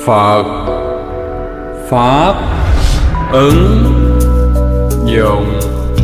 Phật Pháp ứng dụng.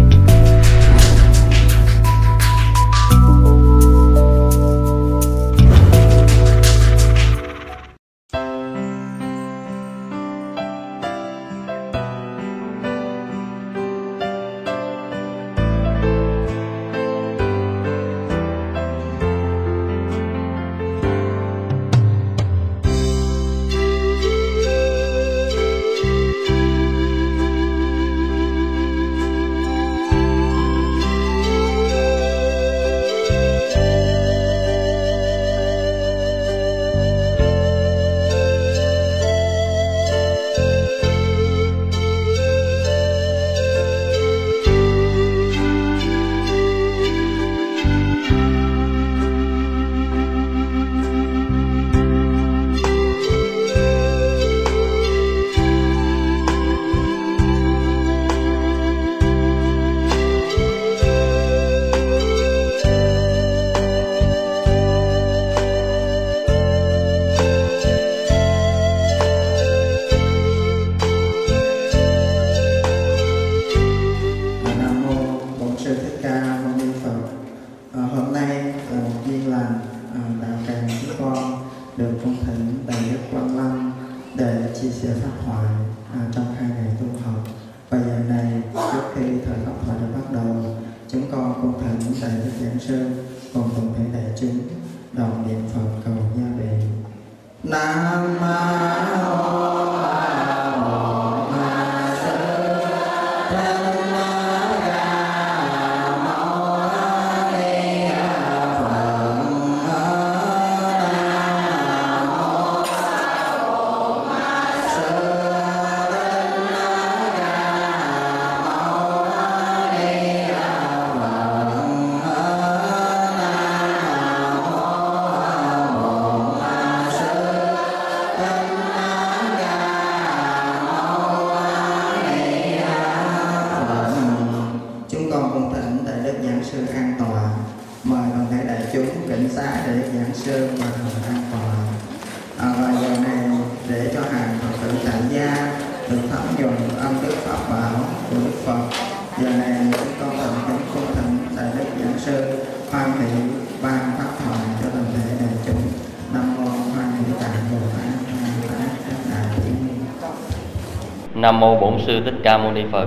Nam mô Bổn Sư Thích Ca Mâu Ni Phật.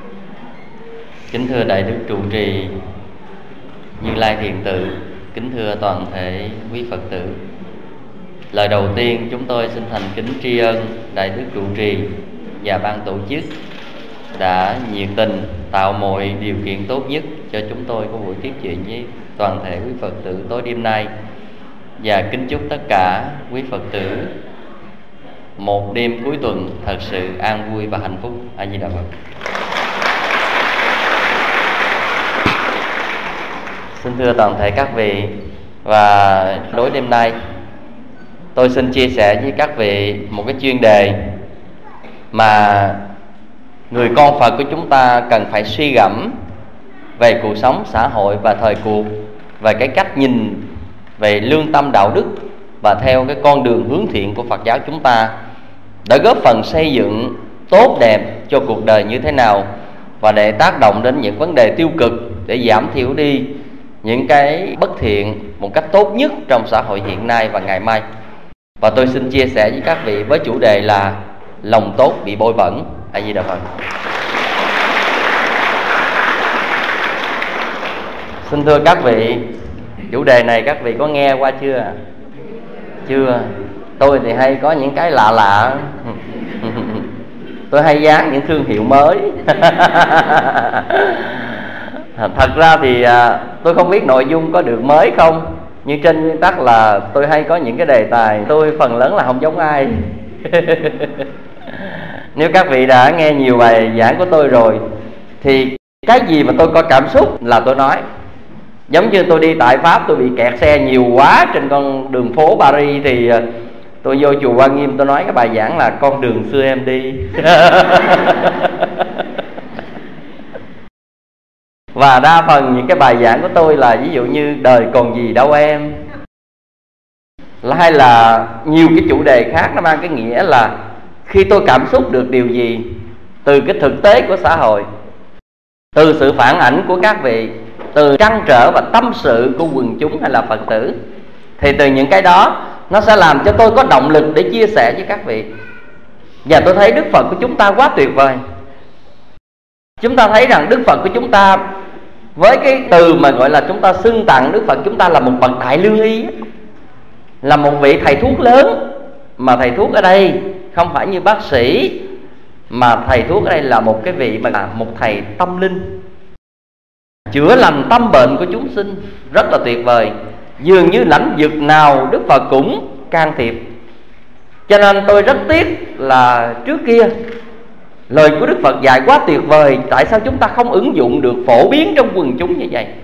Kính thưa đại đức trụ trì Như Lai Thiền Tự, kính thưa toàn thể quý Phật tử. Lời đầu tiên chúng tôi xin thành kính tri ân đại đức trụ trì và ban tổ chức đã nhiệt tình tạo mọi điều kiện tốt nhất cho chúng tôi có buổi tiếp chuyện với toàn thể quý Phật tử tối đêm nay, và kính chúc tất cả quý Phật tử một đêm cuối tuần thật sự an vui và hạnh phúc. A Di Đà Phật. Xin thưa toàn thể các vị, và đối đêm nay tôi xin chia sẻ với các vị một cái chuyên đề mà người con Phật của chúng ta cần phải suy gẫm về cuộc sống xã hội và thời cuộc, về cái cách nhìn về lương tâm đạo đức và theo cái con đường hướng thiện của Phật giáo chúng ta đã góp phần xây dựng tốt đẹp cho cuộc đời như thế nào, và để tác động đến những vấn đề tiêu cực để giảm thiểu đi những cái bất thiện một cách tốt nhất trong xã hội hiện nay và ngày mai. Và tôi xin chia sẻ với các vị với chủ đề là lòng tốt bị bôi bẩn. A Di Đà Phật. Xin thưa các vị, chủ đề này các vị có nghe qua chưa? Chưa. Tôi thì hay có những cái lạ lạ. Tôi hay dán những thương hiệu mới. Thật ra thì tôi không biết nội dung có được mới không, nhưng trên nguyên tắc là tôi hay có những cái đề tài tôi phần lớn là không giống ai. Nếu các vị đã nghe nhiều bài giảng của tôi rồi thì cái gì mà tôi có cảm xúc là tôi nói. Giống như tôi đi tại Pháp, tôi bị kẹt xe nhiều quá trên con đường phố Paris thì tôi vô chùa Quan Nghiêm, tôi nói cái bài giảng là con đường xưa em đi. Và đa phần những cái bài giảng của tôi là ví dụ như đời còn gì đâu em, hay là nhiều cái chủ đề khác, nó mang cái nghĩa là khi tôi cảm xúc được điều gì từ cái thực tế của xã hội, từ sự phản ảnh của các vị, từ trăn trở và tâm sự của quần chúng hay là Phật tử, thì từ những cái đó nó sẽ làm cho tôi có động lực để chia sẻ với các vị. Và tôi thấy Đức Phật của chúng ta quá tuyệt vời. Chúng ta thấy rằng Đức Phật của chúng ta, với cái từ mà gọi là chúng ta xưng tặng Đức Phật chúng ta là một bậc đại lương y, là một vị thầy thuốc lớn. Mà thầy thuốc ở đây không phải như bác sĩ, mà thầy thuốc ở đây là một cái vị mà là một thầy tâm linh, chữa lành tâm bệnh của chúng sinh, rất là tuyệt vời. Dường như lãnh vực nào Đức Phật cũng can thiệp. Cho nên tôi rất tiếc là trước kia lời của Đức Phật dạy quá tuyệt vời, tại sao chúng ta không ứng dụng được, phổ biến trong quần chúng như vậy?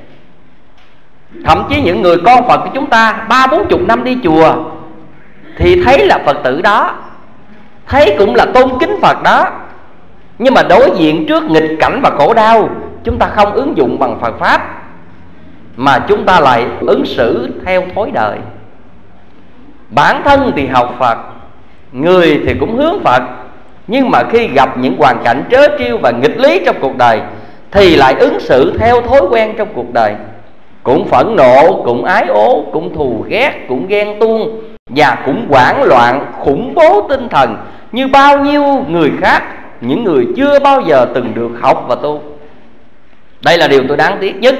Thậm chí những người con Phật của chúng ta 30-40 năm đi chùa thì thấy là Phật tử đó, thấy cũng là tôn kính Phật đó, nhưng mà đối diện trước nghịch cảnh và khổ đau, chúng ta không ứng dụng bằng Phật Pháp, mà chúng ta lại ứng xử theo thói đời. Bản thân thì học Phật, người thì cũng hướng Phật, nhưng mà khi gặp những hoàn cảnh trớ trêu và nghịch lý trong cuộc đời thì lại ứng xử theo thói quen trong cuộc đời, cũng phẫn nộ, cũng ái ố, cũng thù ghét, cũng ghen tuông, và cũng hoảng loạn, khủng bố tinh thần như bao nhiêu người khác, những người chưa bao giờ từng được học và tu. Đây là điều tôi đáng tiếc nhất.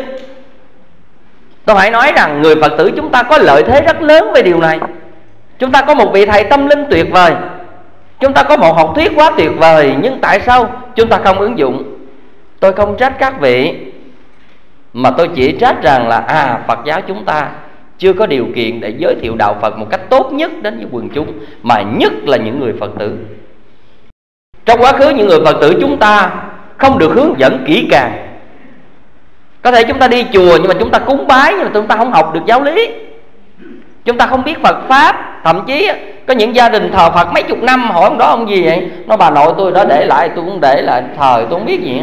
Tôi phải nói rằng người Phật tử chúng ta có lợi thế rất lớn về điều này. Chúng ta có một vị thầy tâm linh tuyệt vời, chúng ta có một học thuyết quá tuyệt vời, nhưng tại sao chúng ta không ứng dụng? Tôi không trách các vị, mà tôi chỉ trách rằng là Phật giáo chúng ta chưa có điều kiện để giới thiệu đạo Phật một cách tốt nhất đến với quần chúng, mà nhất là những người Phật tử. Trong quá khứ những người Phật tử chúng ta không được hướng dẫn kỹ càng. Có thể chúng ta đi chùa nhưng mà chúng ta cúng bái, nhưng mà chúng ta không học được giáo lý, chúng ta không biết Phật Pháp. Thậm chí có những gia đình thờ Phật mấy chục năm, hỏi ông đó ông gì vậy? Nó bà nội tôi đã để lại, tôi cũng để lại, thờ tôi không biết gì.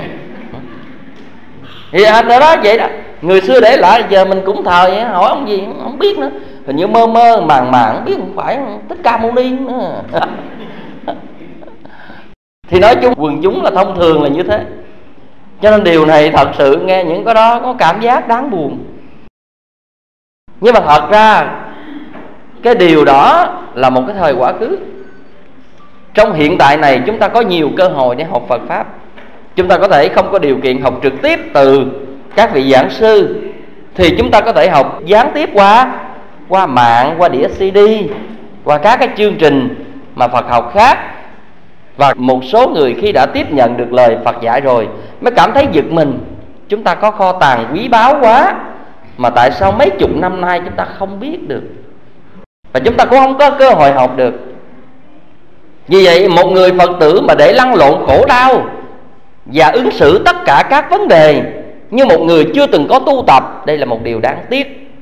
Thì đó vậy đó, người xưa để lại, giờ mình cũng thờ vậy. Hỏi ông gì không biết nữa, hình như mơ mơ màng màng, không biết không phải Thích Ca Mâu Ni nữa. Thì nói chung quần chúng là thông thường là như thế. Cho nên điều này thật sự nghe những cái đó có cảm giác đáng buồn. Nhưng mà thật ra cái điều đó là một cái thời quá khứ. Trong hiện tại này chúng ta có nhiều cơ hội để học Phật Pháp. Chúng ta có thể không có điều kiện học trực tiếp từ các vị giảng sư, thì chúng ta có thể học gián tiếp qua mạng, qua đĩa CD, qua các cái chương trình mà Phật học khác. Và một số người khi đã tiếp nhận được lời Phật dạy rồi mới cảm thấy giật mình. Chúng ta có kho tàng quý báu quá, mà tại sao mấy chục năm nay chúng ta không biết được, và chúng ta cũng không có cơ hội học được. Vì vậy một người Phật tử mà để lăn lộn khổ đau và ứng xử tất cả các vấn đề như một người chưa từng có tu tập, đây là một điều đáng tiếc.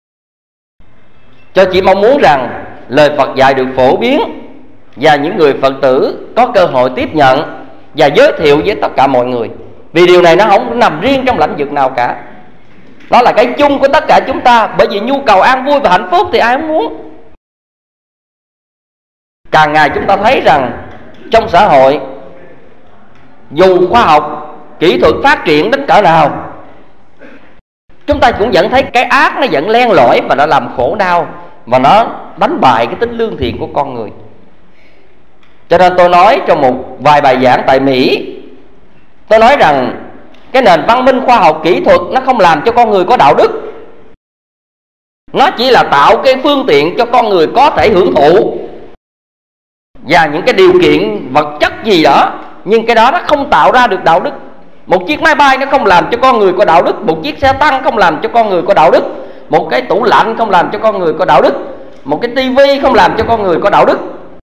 Cho chỉ mong muốn rằng lời Phật dạy được phổ biến, và những người Phật tử có cơ hội tiếp nhận và giới thiệu với tất cả mọi người. Vì điều này nó không nằm riêng trong lĩnh vực nào cả, đó là cái chung của tất cả chúng ta. Bởi vì nhu cầu an vui và hạnh phúc thì ai không muốn. Càng ngày chúng ta thấy rằng trong xã hội, dù khoa học kỹ thuật phát triển đến cỡ nào, chúng ta cũng vẫn thấy cái ác nó vẫn len lỏi và nó làm khổ đau, và nó đánh bại cái tính lương thiện của con người. Cho nên tôi nói trong một vài bài giảng tại Mỹ, tôi nói rằng cái nền văn minh khoa học kỹ thuật nó không làm cho con người có đạo đức, nó chỉ là tạo cái phương tiện cho con người có thể hưởng thụ và những cái điều kiện vật chất gì đó, nhưng cái đó nó không tạo ra được đạo đức. Một chiếc máy bay nó không làm cho con người có đạo đức, một chiếc xe tăng không làm cho con người có đạo đức, một cái tủ lạnh không làm cho con người có đạo đức, một cái tivi không làm cho con người có đạo đức.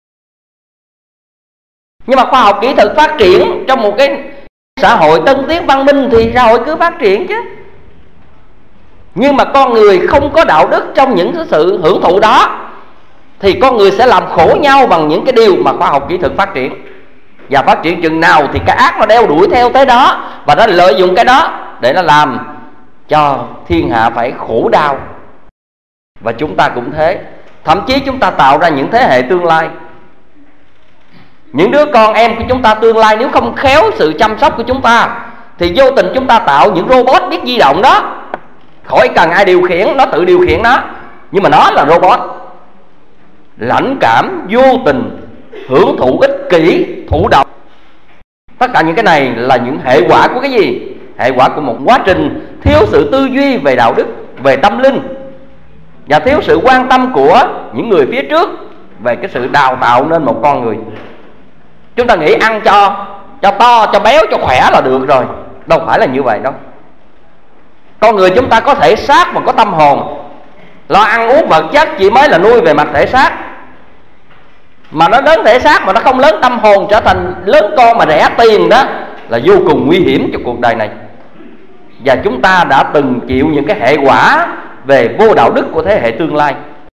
Nhưng mà khoa học kỹ thuật phát triển trong một cái xã hội tân tiến văn minh thì xã hội cứ phát triển chứ. Nhưng mà con người không có đạo đức trong những cái sự hưởng thụ đó, thì con người sẽ làm khổ nhau bằng những cái điều mà khoa học kỹ thuật phát triển. Và phát triển chừng nào thì cái ác nó đeo đuổi theo tới đó, và nó lợi dụng cái đó để nó làm cho thiên hạ phải khổ đau. Và chúng ta cũng thế. Thậm chí chúng ta tạo ra những thế hệ tương lai, những đứa con em của chúng ta tương lai, nếu không khéo sự chăm sóc của chúng ta thì vô tình chúng ta tạo những robot biết di động đó, khỏi cần ai điều khiển, nó tự điều khiển nó, nhưng mà nó là robot, lãnh cảm, vô tình, hưởng thụ, ích kỷ, thụ động. Tất cả những cái này là những hệ quả của cái gì? Hệ quả của một quá trình thiếu sự tư duy về đạo đức, về tâm linh, và thiếu sự quan tâm của những người phía trước về cái sự đào tạo nên một con người. Chúng ta nghĩ ăn cho to, cho béo, cho khỏe là được rồi. Đâu phải là như vậy đâu. Con người chúng ta có thể xác mà có tâm hồn. Lo ăn uống vật chất chỉ mới là nuôi về mặt thể xác, mà nó lớn thể xác mà nó không lớn tâm hồn, trở thành lớn con mà rẻ tiền đó, là vô cùng nguy hiểm cho cuộc đời này. Và chúng ta đã từng chịu những cái hệ quả về vô đạo đức của thế hệ tương lai.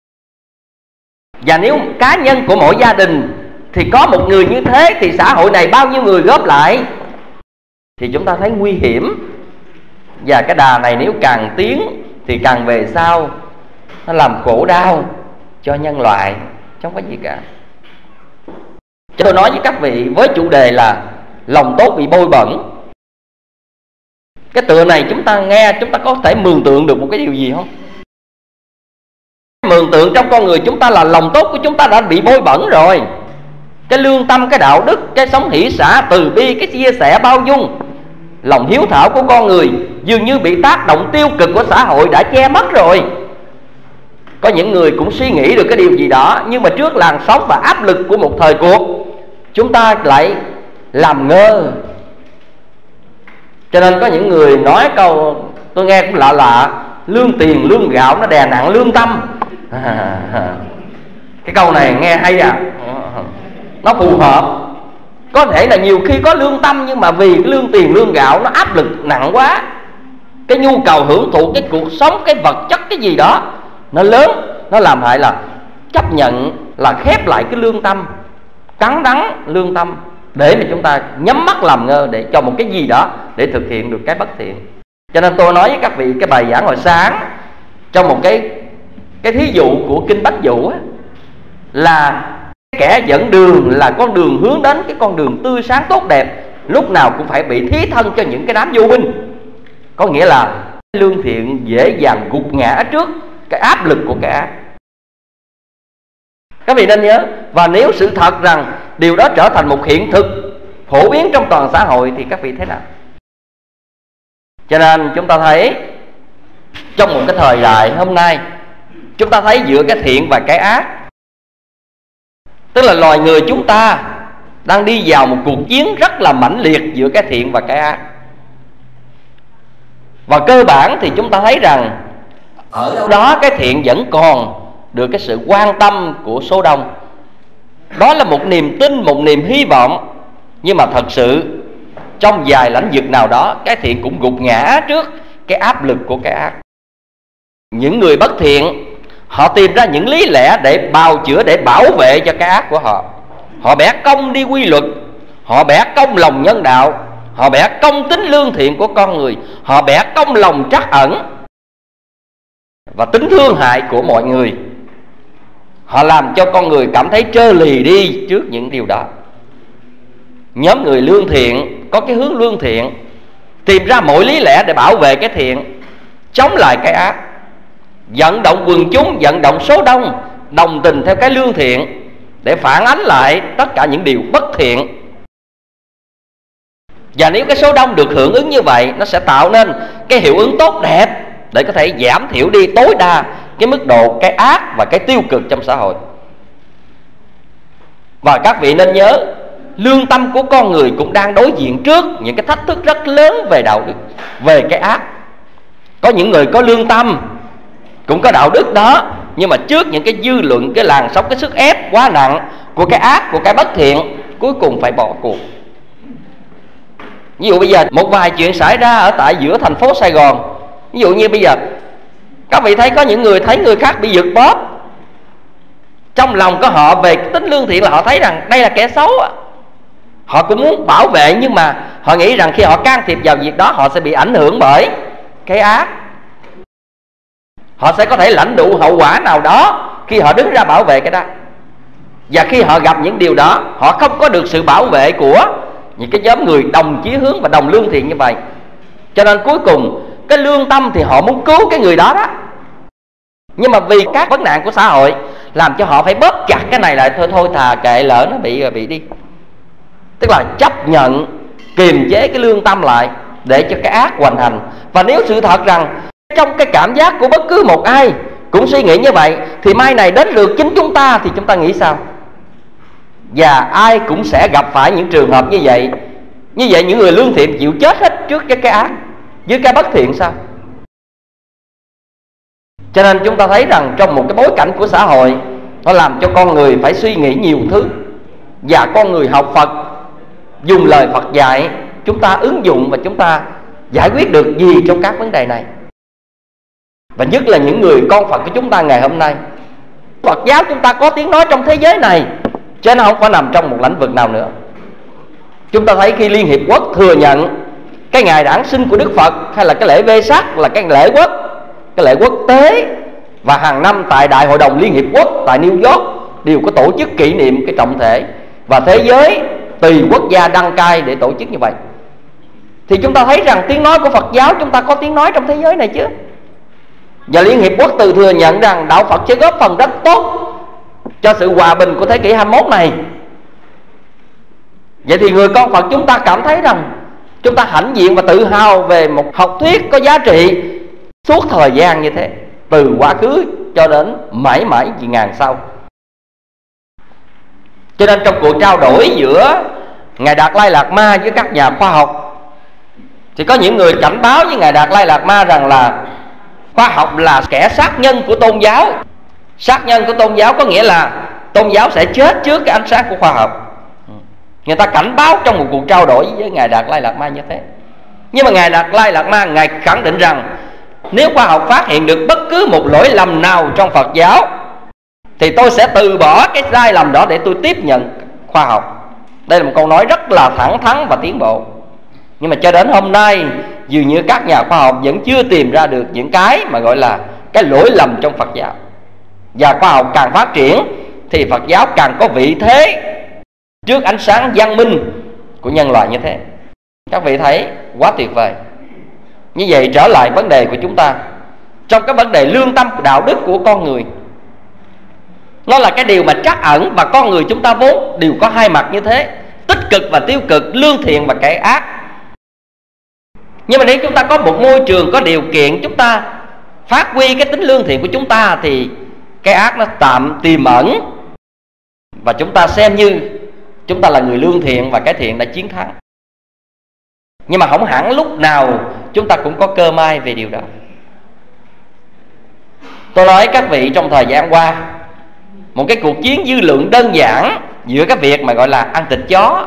Và nếu cá nhân của mỗi gia đình thì có một người như thế, thì xã hội này bao nhiêu người góp lại, thì chúng ta thấy nguy hiểm. Và cái đà này nếu càng tiến thì càng về sau nó làm khổ đau cho nhân loại, chứ không có gì cả. Tôi nói với các vị với chủ đề là lòng tốt bị bôi bẩn. Cái tựa này chúng ta nghe, chúng ta có thể mường tượng được một cái điều gì không? Mường tượng trong con người chúng ta là lòng tốt của chúng ta đã bị bôi bẩn rồi. Cái lương tâm, cái đạo đức, cái sống hỷ xả, từ bi, cái chia sẻ bao dung, lòng hiếu thảo của con người dường như bị tác động tiêu cực của xã hội đã che mất rồi. Có những người cũng suy nghĩ được cái điều gì đó, nhưng mà trước làn sóng và áp lực của một thời cuộc, chúng ta lại làm ngơ. Cho nên có những người nói câu tôi nghe cũng lạ lạ: lương tiền lương gạo nó đè nặng lương tâm. Cái câu này nghe hay à, nó phù hợp. Có thể là nhiều khi có lương tâm, nhưng mà vì cái lương tiền lương gạo nó áp lực nặng quá, cái nhu cầu hưởng thụ cái cuộc sống, cái vật chất cái gì đó nó lớn, nó làm hại là chấp nhận là khép lại cái lương tâm, cắn đắng lương tâm, để mà chúng ta nhắm mắt làm ngơ để cho một cái gì đó để thực hiện được cái bất thiện. Cho nên tôi nói với các vị cái bài giảng hồi sáng trong một cái thí dụ của kinh Bách Dụ á, là kẻ dẫn đường là con đường hướng đến cái con đường tươi sáng tốt đẹp, lúc nào cũng phải bị thí thân cho những cái đám vô minh. Có nghĩa là lương thiện dễ dàng gục ngã trước cái áp lực của cái ác. Các vị nên nhớ, và nếu sự thật rằng điều đó trở thành một hiện thực phổ biến trong toàn xã hội thì các vị thế nào? Cho nên chúng ta thấy trong một cái thời đại hôm nay, chúng ta thấy giữa cái thiện và cái ác, tức là loài người chúng ta đang đi vào một cuộc chiến rất là mãnh liệt giữa cái thiện và cái ác. Và cơ bản thì chúng ta thấy rằng ở đâu đó cái thiện vẫn còn được cái sự quan tâm của số đông. Đó là một niềm tin, một niềm hy vọng. Nhưng mà thật sự trong vài lãnh vực nào đó, cái thiện cũng gục ngã trước cái áp lực của cái ác. Những người bất thiện, họ tìm ra những lý lẽ để bào chữa, để bảo vệ cho cái ác của họ. Họ bẻ cong đi quy luật, họ bẻ cong lòng nhân đạo, họ bẻ cong tính lương thiện của con người, họ bẻ cong lòng trắc ẩn và tính thương hại của mọi người. Họ làm cho con người cảm thấy trơ lì đi trước những điều đó. Nhóm người lương thiện có cái hướng lương thiện, tìm ra mọi lý lẽ để bảo vệ cái thiện, chống lại cái ác, vận động quần chúng, vận động số đông đồng tình theo cái lương thiện để phản ánh lại tất cả những điều bất thiện. Và nếu cái số đông được hưởng ứng như vậy, nó sẽ tạo nên cái hiệu ứng tốt đẹp để có thể giảm thiểu đi tối đa cái mức độ cái ác và cái tiêu cực trong xã hội. Và các vị nên nhớ, lương tâm của con người cũng đang đối diện trước những cái thách thức rất lớn về đạo đức, về cái ác. Có những người có lương tâm, cũng có đạo đức đó, nhưng mà trước những cái dư luận, cái làn sóng, cái sức ép quá nặng của cái ác, của cái bất thiện, cuối cùng phải bỏ cuộc. Ví dụ bây giờ một vài chuyện xảy ra ở tại giữa thành phố Sài Gòn. Ví dụ như bây giờ các vị thấy có những người thấy người khác bị giật bóp, trong lòng của họ về tính lương thiện là họ thấy rằng đây là kẻ xấu. Họ cũng muốn bảo vệ, nhưng mà họ nghĩ rằng khi họ can thiệp vào việc đó, họ sẽ bị ảnh hưởng bởi cái ác. Họ sẽ có thể lãnh đủ hậu quả nào đó khi họ đứng ra bảo vệ cái đó. Và khi họ gặp những điều đó, họ không có được sự bảo vệ của những cái nhóm người đồng chí hướng và đồng lương thiện như vậy. Cho nên cuối cùng cái lương tâm thì họ muốn cứu cái người đó đó, nhưng mà vì các vấn nạn của xã hội làm cho họ phải bóp chặt cái này lại. Thôi thà kệ, lỡ nó bị đi. Tức là chấp nhận kiềm chế cái lương tâm lại để cho cái ác hoành hành. Và nếu sự thật rằng trong cái cảm giác của bất cứ một ai cũng suy nghĩ như vậy, thì mai này đến lượt chính chúng ta thì chúng ta nghĩ sao? Và ai cũng sẽ gặp phải những trường hợp như vậy. Như vậy những người lương thiện chịu chết hết trước cái ác, với cái bất thiện sao? Cho nên chúng ta thấy rằng trong một cái bối cảnh của xã hội, nó làm cho con người phải suy nghĩ nhiều thứ. Và con người học Phật, dùng lời Phật dạy, chúng ta ứng dụng và chúng ta giải quyết được gì trong các vấn đề này. Và nhất là những người con Phật của chúng ta ngày hôm nay, Phật giáo chúng ta có tiếng nói trong thế giới này, chứ nó không phải nằm trong một lĩnh vực nào nữa. Chúng ta thấy khi Liên Hiệp Quốc thừa nhận cái ngày đản sinh của Đức Phật, hay là cái lễ Vesak là cái lễ quốc, cái lễ quốc tế, và hàng năm tại Đại hội đồng Liên Hiệp Quốc tại New York đều có tổ chức kỷ niệm cái trọng thể, và thế giới tùy quốc gia đăng cai để tổ chức như vậy. Thì chúng ta thấy rằng tiếng nói của Phật giáo chúng ta có tiếng nói trong thế giới này chứ. Và Liên Hiệp Quốc từ thừa nhận rằng đạo Phật sẽ góp phần rất tốt cho sự hòa bình của thế kỷ 21 này. Vậy thì người con Phật chúng ta cảm thấy rằng chúng ta hãnh diện và tự hào về một học thuyết có giá trị suốt thời gian như thế, từ quá khứ cho đến mãi mãi vì ngàn sau. Cho nên trong cuộc trao đổi giữa Ngài Đạt Lai Lạt Ma với các nhà khoa học, thì có những người cảnh báo với Ngài Đạt Lai Lạt Ma rằng là khoa học là kẻ sát nhân của tôn giáo. Sát nhân của tôn giáo có nghĩa là tôn giáo sẽ chết trước cái ánh sáng của khoa học. Người ta cảnh báo trong một cuộc trao đổi với Ngài Đạt Lai Lạt Ma như thế. Nhưng mà Ngài Đạt Lai Lạt Ma, Ngài khẳng định rằng nếu khoa học phát hiện được bất cứ một lỗi lầm nào trong Phật giáo, thì tôi sẽ từ bỏ cái sai lầm đó để tôi tiếp nhận khoa học. Đây là một câu nói rất là thẳng thắn và tiến bộ. Nhưng mà cho đến hôm nay, dường như các nhà khoa học vẫn chưa tìm ra được những cái mà gọi là cái lỗi lầm trong Phật giáo. Và khoa học càng phát triển thì Phật giáo càng có vị thế trước ánh sáng văn minh của nhân loại như thế. Các vị thấy quá tuyệt vời. Như vậy trở lại vấn đề của chúng ta, trong cái vấn đề lương tâm đạo đức của con người, nó là cái điều mà trắc ẩn, và con người chúng ta vốn đều có hai mặt như thế, tích cực và tiêu cực, lương thiện và kẻ ác. Nhưng mà nếu chúng ta có một môi trường có điều kiện chúng ta phát huy cái tính lương thiện của chúng ta, thì cái ác nó tạm tiềm ẩn, và chúng ta xem như chúng ta là người lương thiện và cái thiện đã chiến thắng. Nhưng mà không hẳn lúc nào chúng ta cũng có cơ may về điều đó. Tôi nói các vị, trong thời gian qua, một cái cuộc chiến dư luận đơn giản giữa cái việc mà gọi là ăn thịt chó.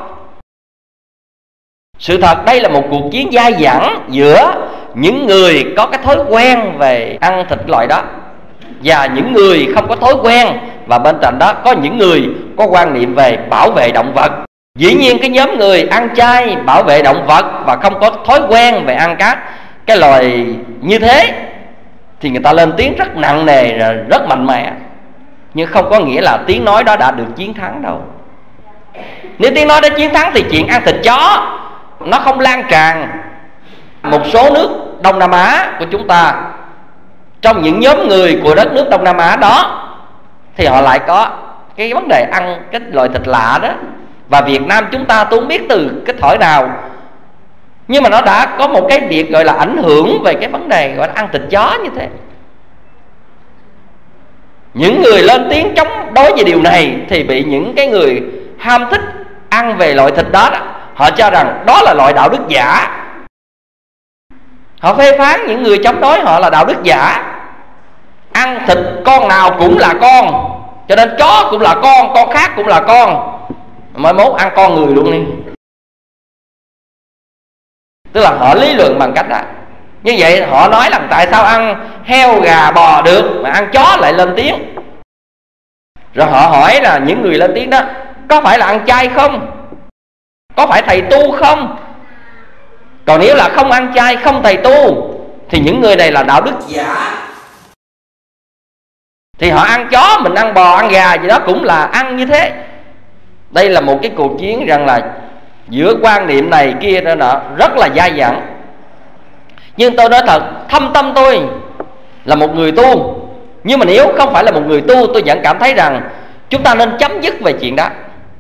Sự thật đây là một cuộc chiến dai dẳng giữa những người có cái thói quen về ăn thịt loại đó và những người không có thói quen, và bên cạnh đó có những người có quan niệm về bảo vệ động vật. Dĩ nhiên cái nhóm người ăn chay, bảo vệ động vật và không có thói quen về ăn các cái loài như thế thì người ta lên tiếng rất nặng nề, rất mạnh mẽ. Nhưng không có nghĩa là tiếng nói đó đã được chiến thắng đâu. Nếu tiếng nói đã chiến thắng thì chuyện ăn thịt chó nó không lan tràn. Một số nước Đông Nam Á của chúng ta, trong những nhóm người của đất nước Đông Nam Á đó, thì họ lại có cái vấn đề ăn cái loại thịt lạ đó. Và Việt Nam chúng ta tôi không biết từ cái thổi nào, nhưng mà nó đã có một cái việc gọi là ảnh hưởng về cái vấn đề gọi là ăn thịt chó như thế. Những người lên tiếng chống đối về điều này thì bị những cái người ham thích ăn về loại thịt đó, họ cho rằng đó là loại đạo đức giả. Họ phê phán những người chống đối họ là đạo đức giả. Ăn thịt con nào cũng là con, cho nên chó cũng là con khác cũng là con, mai mốt ăn con người luôn đi. Tức là họ lý luận bằng cách đó. Như vậy họ nói là tại sao ăn heo gà bò được mà ăn chó lại lên tiếng. Rồi họ hỏi là những người lên tiếng đó có phải là ăn chay không, có phải thầy tu không. Còn nếu là không ăn chay, không thầy tu thì những người này là đạo đức giả. Thì họ ăn chó, mình ăn bò, ăn gà gì đó cũng là ăn như thế. Đây là một cái cuộc chiến rằng là giữa quan niệm này kia đó nọ rất là dai dẳng. Nhưng tôi nói thật, thâm tâm tôi là một người tu, nhưng mà nếu không phải là một người tu, tôi vẫn cảm thấy rằng chúng ta nên chấm dứt về chuyện đó.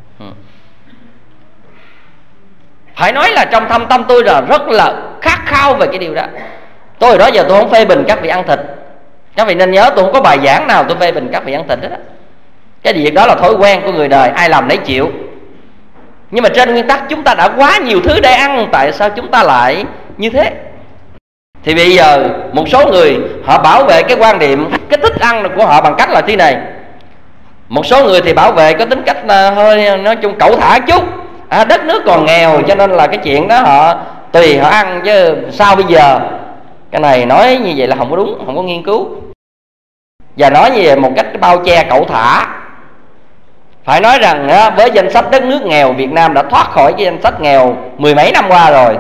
Phải nói là trong thâm tâm tôi là rất là khát khao về cái điều đó. Tôi hồi đó giờ tôi không phê bình các vị ăn thịt. Các vị nên nhớ, tôi không có bài giảng nào tôi phê bình các vị ăn thịt hết đó. Cái việc đó là thói quen của người đời, ai làm nấy chịu. Nhưng mà trên nguyên tắc chúng ta đã quá nhiều thứ để ăn, tại sao chúng ta lại như thế? Thì bây giờ một số người họ bảo vệ cái quan điểm, cái thích ăn của họ bằng cách là thế này. Một số người thì bảo vệ có tính cách là hơi nói chung cẩu thả chút. Đất nước còn nghèo cho nên là cái chuyện đó họ tùy họ ăn chứ sao bây giờ. Cái này nói như vậy là không có đúng, không có nghiên cứu. Và nói như vậy một cách bao che cẩu thả. Phải nói rằng với danh sách đất nước nghèo, Việt Nam đã thoát khỏi cái danh sách nghèo mười mấy năm qua rồi.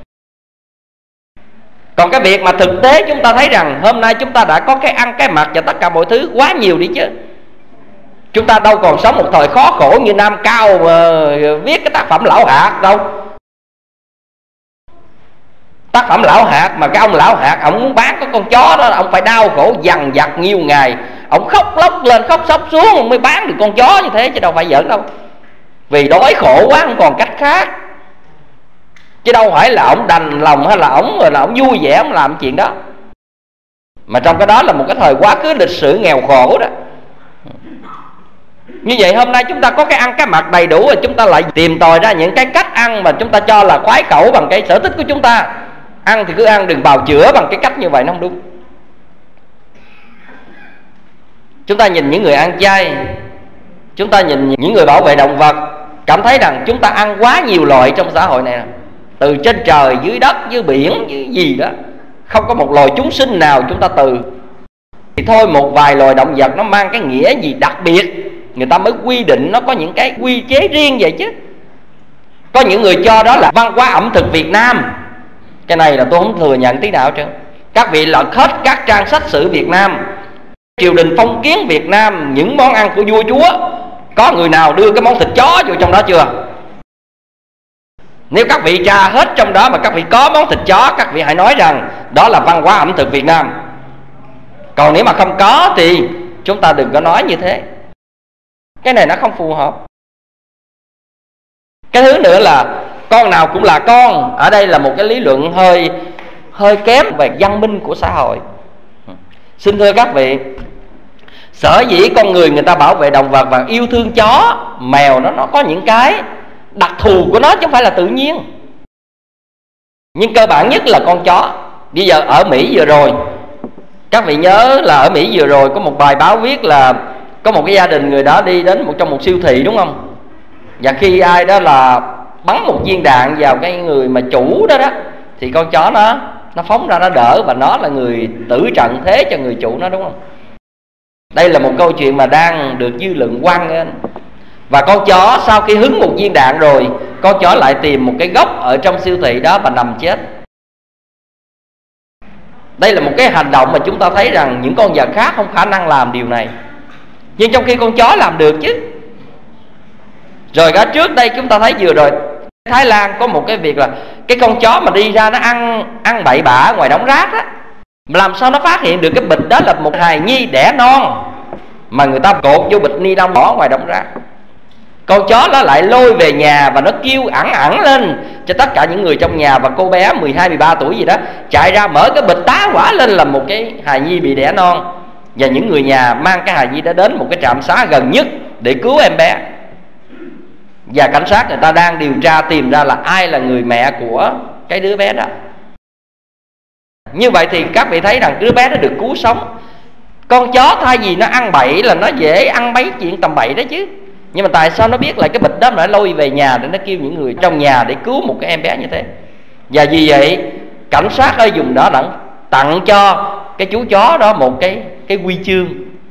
Còn cái việc mà thực tế chúng ta thấy rằng hôm nay chúng ta đã có cái ăn cái mặc và tất cả mọi thứ quá nhiều đi chứ. Chúng ta đâu còn sống một thời khó khổ như Nam Cao viết cái tác phẩm Lão Hạt đâu. Tác phẩm Lão Hạt mà cái ông Lão Hạt ông muốn bán cái con chó đó, ông phải đau khổ dằn vặt nhiều ngày. Ông khóc lóc lên khóc sóc xuống ông mới bán được con chó như thế, chứ đâu phải giỡn đâu. Vì đói khổ quá không còn cách khác. Chứ đâu phải là ông đành lòng hay là ông vui vẻ ông làm chuyện đó. Mà trong cái đó là một cái thời quá khứ lịch sử nghèo khổ đó. Như vậy hôm nay chúng ta có cái ăn cái mặc đầy đủ rồi, chúng ta lại tìm tòi ra những cái cách ăn mà chúng ta cho là khoái khẩu bằng cái sở thích của chúng ta. Ăn thì cứ ăn, đừng bào chữa bằng cái cách như vậy, nó không đúng. Chúng ta nhìn những người ăn chay, chúng ta nhìn những người bảo vệ động vật, cảm thấy rằng chúng ta ăn quá nhiều loại trong xã hội này. Từ trên trời, dưới đất, dưới biển, dưới gì đó, không có một loài chúng sinh nào chúng ta từ. Thì thôi một vài loài động vật nó mang cái nghĩa gì đặc biệt, người ta mới quy định nó có những cái quy chế riêng vậy chứ. Có những người cho đó là văn hóa ẩm thực Việt Nam. Cái này là tôi không thừa nhận tí nào hết trơn. Các vị lật hết các trang sách sử Việt Nam, triều đình phong kiến Việt Nam, những món ăn của vua chúa, có người nào đưa cái món thịt chó vô trong đó chưa? Nếu các vị tra hết trong đó mà các vị có món thịt chó, các vị hãy nói rằng đó là văn hóa ẩm thực Việt Nam. Còn nếu mà không có thì chúng ta đừng có nói như thế. Cái này nó không phù hợp. Cái thứ nữa là con nào cũng là con. Ở đây là một cái lý luận hơi kém về văn minh của xã hội. Xin thưa các vị, sở dĩ con người ta bảo vệ động vật và yêu thương chó, mèo nó có những cái đặc thù của nó chứ không phải là tự nhiên. Nhưng cơ bản nhất là con chó. Bây giờ ở Mỹ vừa rồi, các vị nhớ là ở Mỹ vừa rồi có một bài báo viết là có một cái gia đình người đó đi đến trong một siêu thị, đúng không? Và khi ai đó là bắn một viên đạn vào cái người mà chủ đó thì con chó nó phóng ra nó đỡ, và nó là người tử trận thế cho người chủ nó, đúng không? Đây là một câu chuyện mà đang được dư luận hoan nghênh. Và con chó sau khi hứng một viên đạn rồi, con chó lại tìm một cái góc ở trong siêu thị đó và nằm chết. Đây là một cái hành động mà chúng ta thấy rằng những con vật khác không khả năng làm điều này, nhưng trong khi con chó làm được chứ. Rồi cả trước đây chúng ta thấy vừa rồi Thái Lan có một cái việc là cái con chó mà đi ra nó ăn bậy bạ ngoài đống rác á, mà làm sao nó phát hiện được cái bịch đó là một hài nhi đẻ non mà người ta cột vô bịch ni lông bỏ ngoài đống rác. Con chó nó lại lôi về nhà và nó kêu ẳng lên cho tất cả những người trong nhà, và cô bé 12-13 tuổi gì đó chạy ra mở cái bịch tá hỏa lên là một cái hài nhi bị đẻ non. Và những người nhà mang cái hài nhi đó đến một cái trạm xá gần nhất để cứu em bé. Và cảnh sát người ta đang điều tra tìm ra là ai là người mẹ của cái đứa bé đó. Như vậy thì các vị thấy rằng đứa bé đó được cứu sống. Con chó thay vì nó ăn bậy là nó dễ ăn mấy chuyện tầm bậy đó chứ. Nhưng mà tại sao nó biết là cái bịch đó mà nó lôi về nhà để nó kêu những người trong nhà để cứu một cái em bé như thế? Và vì vậy cảnh sát ở vùng đó đã tặng cho cái chú chó đó một cái huy chương.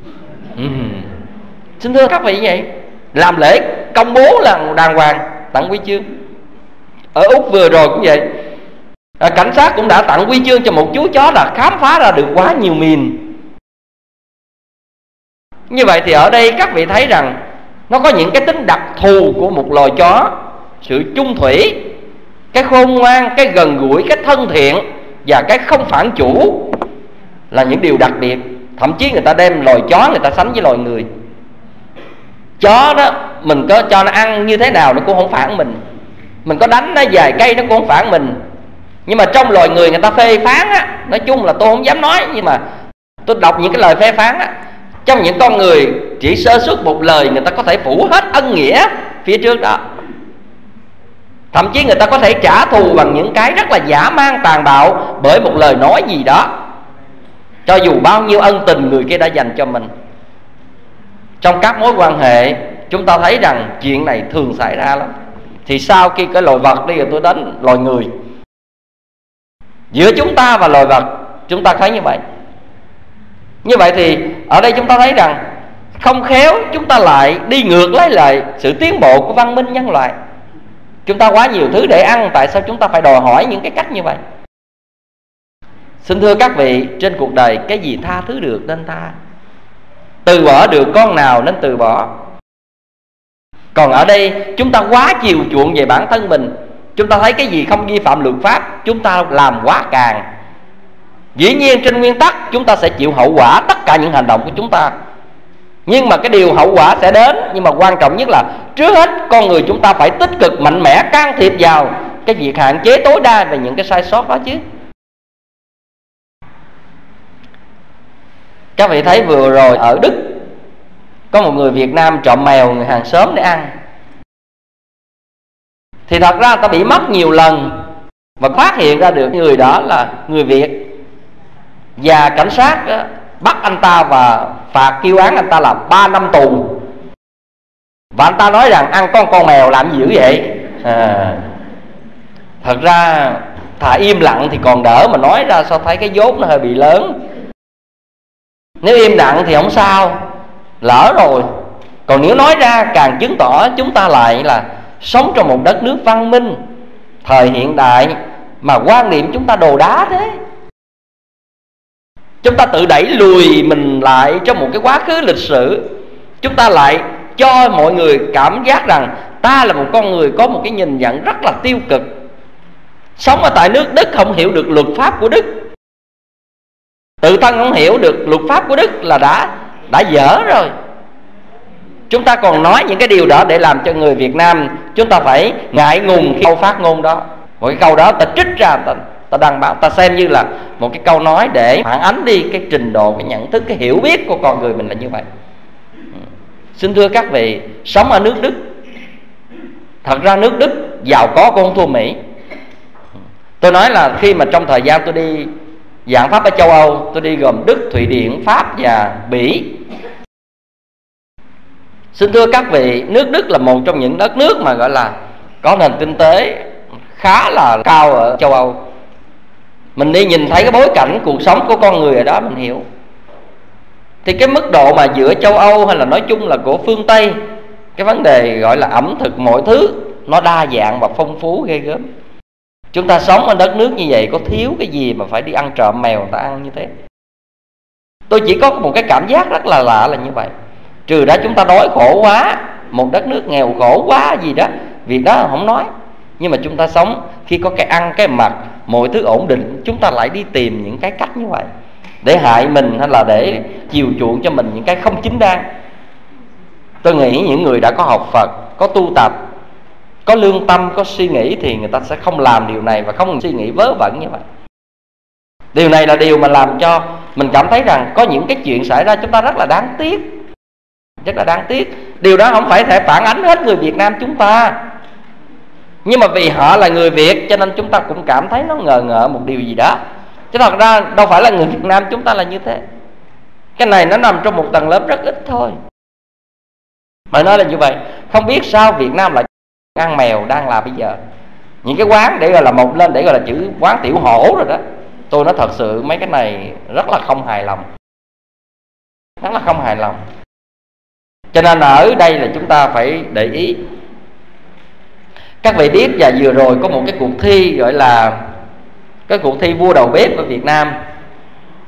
Xin thưa các vị, vậy làm lễ công bố là đàng hoàng tặng huy chương. Ở Úc vừa rồi cũng vậy, cảnh sát cũng đã tặng huy chương cho một chú chó là khám phá ra được quá nhiều mìn. Như vậy thì ở đây các vị thấy rằng nó có những cái tính đặc thù của một loài chó: sự chung thủy, cái khôn ngoan, cái gần gũi, cái thân thiện và cái không phản chủ là những điều đặc biệt. Thậm chí người ta đem loài chó người ta sánh với loài người. Chó đó mình có cho nó ăn như thế nào nó cũng không phản mình có đánh nó vài cây nó cũng không phản mình. Nhưng mà trong loài người ta phê phán á, nói chung là tôi không dám nói, nhưng mà tôi đọc những cái lời phê phán á, trong những con người chỉ sơ suất một lời người ta có thể phủ hết ân nghĩa phía trước đó. Thậm chí người ta có thể trả thù bằng những cái rất là dã man tàn bạo bởi một lời nói gì đó, cho dù bao nhiêu ân tình người kia đã dành cho mình. Trong các mối quan hệ chúng ta thấy rằng chuyện này thường xảy ra lắm. Thì sau khi cái loài vật đi rồi tôi đến loài người, giữa chúng ta và loài vật chúng ta thấy như vậy. Như vậy thì ở đây chúng ta thấy rằng không khéo chúng ta lại đi ngược lại sự tiến bộ của văn minh nhân loại. Chúng ta quá nhiều thứ để ăn, tại sao chúng ta phải đòi hỏi những cái cách như vậy? Xin thưa các vị, trên cuộc đời cái gì tha thứ được nên tha, từ bỏ được con nào nên từ bỏ. Còn ở đây chúng ta quá chiều chuộng về bản thân mình. Chúng ta thấy cái gì không vi phạm luật pháp chúng ta làm quá càng. Dĩ nhiên trên nguyên tắc chúng ta sẽ chịu hậu quả tất cả những hành động của chúng ta, nhưng mà cái điều hậu quả sẽ đến. Nhưng mà quan trọng nhất là trước hết con người chúng ta phải tích cực mạnh mẽ can thiệp vào cái việc hạn chế tối đa về những cái sai sót đó chứ. Các vị thấy vừa rồi ở Đức có một người Việt Nam trộm mèo người hàng xóm để ăn. Thì thật ra người ta bị mất nhiều lần và phát hiện ra được người đó là người Việt, và cảnh sát bắt anh ta và phạt kêu án anh ta là 3 năm tù. Và anh ta nói rằng ăn con mèo làm gì dữ vậy? Thật ra thà im lặng thì còn đỡ, mà nói ra sao thấy cái vốn nó hơi bị lớn. Nếu im lặng thì không sao, lỡ rồi. Còn nếu nói ra càng chứng tỏ chúng ta lại là sống trong một đất nước văn minh thời hiện đại mà quan niệm chúng ta đồ đá thế. Chúng ta tự đẩy lùi mình lại trong một cái quá khứ lịch sử. Chúng ta lại cho mọi người cảm giác rằng ta là một con người có một cái nhìn nhận rất là tiêu cực. Sống ở tại nước Đức không hiểu được luật pháp của Đức, tự thân không hiểu được luật pháp của Đức là đã dở rồi. Chúng ta còn nói những cái điều đó để làm cho người Việt Nam chúng ta phải ngại ngùng khi câu phát ngôn đó. Một cái câu đó ta trích ra, ta đăng báo, ta xem như là một cái câu nói để phản ánh đi cái trình độ, cái nhận thức, cái hiểu biết của con người mình là như vậy. Xin thưa các vị, sống ở nước Đức, thật ra nước Đức giàu có cũng không thua Mỹ. Tôi nói là khi mà trong thời gian tôi đi giảng pháp ở châu Âu, tôi đi gồm Đức, Thụy Điển, Pháp và Bỉ. Xin thưa các vị, nước Đức là một trong những đất nước mà gọi là có nền kinh tế khá là cao ở châu Âu. Mình đi nhìn thấy cái bối cảnh cuộc sống của con người ở đó mình hiểu. Thì cái mức độ mà giữa châu Âu hay là nói chung là của phương Tây, cái vấn đề gọi là ẩm thực mọi thứ nó đa dạng và phong phú ghê gớm. Chúng ta sống ở đất nước như vậy có thiếu cái gì mà phải đi ăn trộm mèo người ta ăn như thế. Tôi chỉ có một cái cảm giác rất là lạ là như vậy. Trừ đó chúng ta đói khổ quá, một đất nước nghèo khổ quá gì đó, việc đó không nói. Nhưng mà chúng ta sống khi có cái ăn cái mặc, mọi thứ ổn định, chúng ta lại đi tìm những cái cách như vậy để hại mình hay là để chiều chuộng cho mình những cái không chính đáng. Tôi nghĩ những người đã có học Phật, có tu tập, có lương tâm, có suy nghĩ thì người ta sẽ không làm điều này và không suy nghĩ vớ vẩn như vậy. Điều này là điều mà làm cho mình cảm thấy rằng có những cái chuyện xảy ra chúng ta rất là đáng tiếc. Rất là đáng tiếc. Điều đó không phải thể phản ánh hết người Việt Nam chúng ta, nhưng mà vì họ là người Việt cho nên chúng ta cũng cảm thấy nó ngờ ngợ một điều gì đó. Chứ thật ra đâu phải là người Việt Nam chúng ta là như thế. Cái này nó nằm trong một tầng lớp rất ít thôi. Mà nói là như vậy. Không biết sao Việt Nam lại ăn mèo đang là bây giờ. Những cái quán để gọi là mọc lên để gọi là chữ quán tiểu hổ rồi đó. Tôi nói thật sự mấy cái này rất là không hài lòng. Rất là không hài lòng. Cho nên ở đây là chúng ta phải để ý. Các vị biết và vừa rồi có một cái cuộc thi gọi là cái cuộc thi vua đầu bếp ở Việt Nam.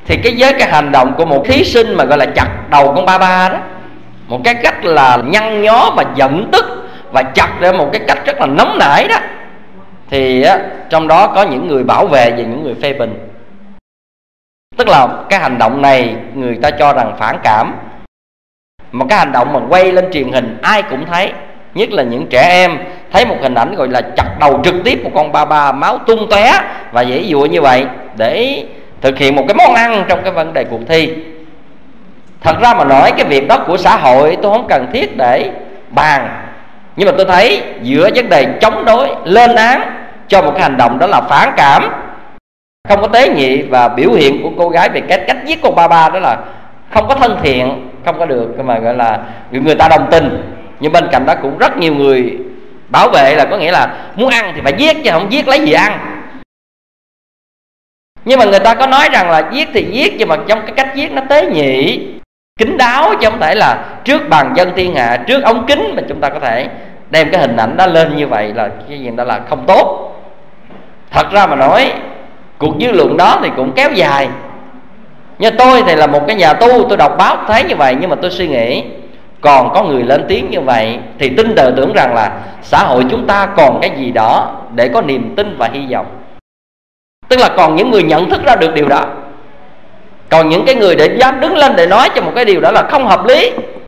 Thì cái hành động của một thí sinh mà gọi là chặt đầu con ba ba đó, một cái cách là nhăn nhó và giận tức và chặt ra một cái cách rất là nóng nảy đó, thì trong đó có những người bảo vệ và những người phê bình. Tức là cái hành động này người ta cho rằng phản cảm. Một cái hành động mà quay lên truyền hình ai cũng thấy, nhất là những trẻ em thấy một hình ảnh gọi là chặt đầu trực tiếp một con ba ba, máu tung tóe và dễ dụa như vậy để thực hiện một cái món ăn trong cái vấn đề cuộc thi. Thật ra mà nói cái việc đó của xã hội tôi không cần thiết để bàn, nhưng mà tôi thấy giữa vấn đề chống đối, lên án cho một cái hành động đó là phản cảm, không có tế nhị, và biểu hiện của cô gái về cách giết con ba ba đó là không có thân thiện, không có được mà gọi là người ta đồng tình. Nhưng bên cạnh đó cũng rất nhiều người bảo vệ, là có nghĩa là muốn ăn thì phải giết chứ không giết lấy gì ăn. Nhưng mà người ta có nói rằng là giết thì giết, nhưng mà trong cái cách giết nó tế nhị, kín đáo, chứ không thể là trước bàn dân thiên hạ, trước ống kính mà chúng ta có thể đem cái hình ảnh đó lên như vậy, là cái gì đó là không tốt. Thật ra mà nói cuộc dư luận đó thì cũng kéo dài. Như tôi thì là một cái nhà tu, tôi đọc báo thấy như vậy, nhưng mà tôi suy nghĩ còn có người lên tiếng như vậy thì tin tưởng rằng là xã hội chúng ta còn cái gì đó để có niềm tin và hy vọng. Tức là còn những người nhận thức ra được điều đó, còn những cái người để dám đứng lên để nói cho một cái điều đó là không hợp lý.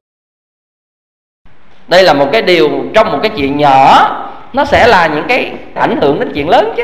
Đây là một cái điều trong một cái chuyện nhỏ, nó sẽ là những cái ảnh hưởng đến chuyện lớn chứ.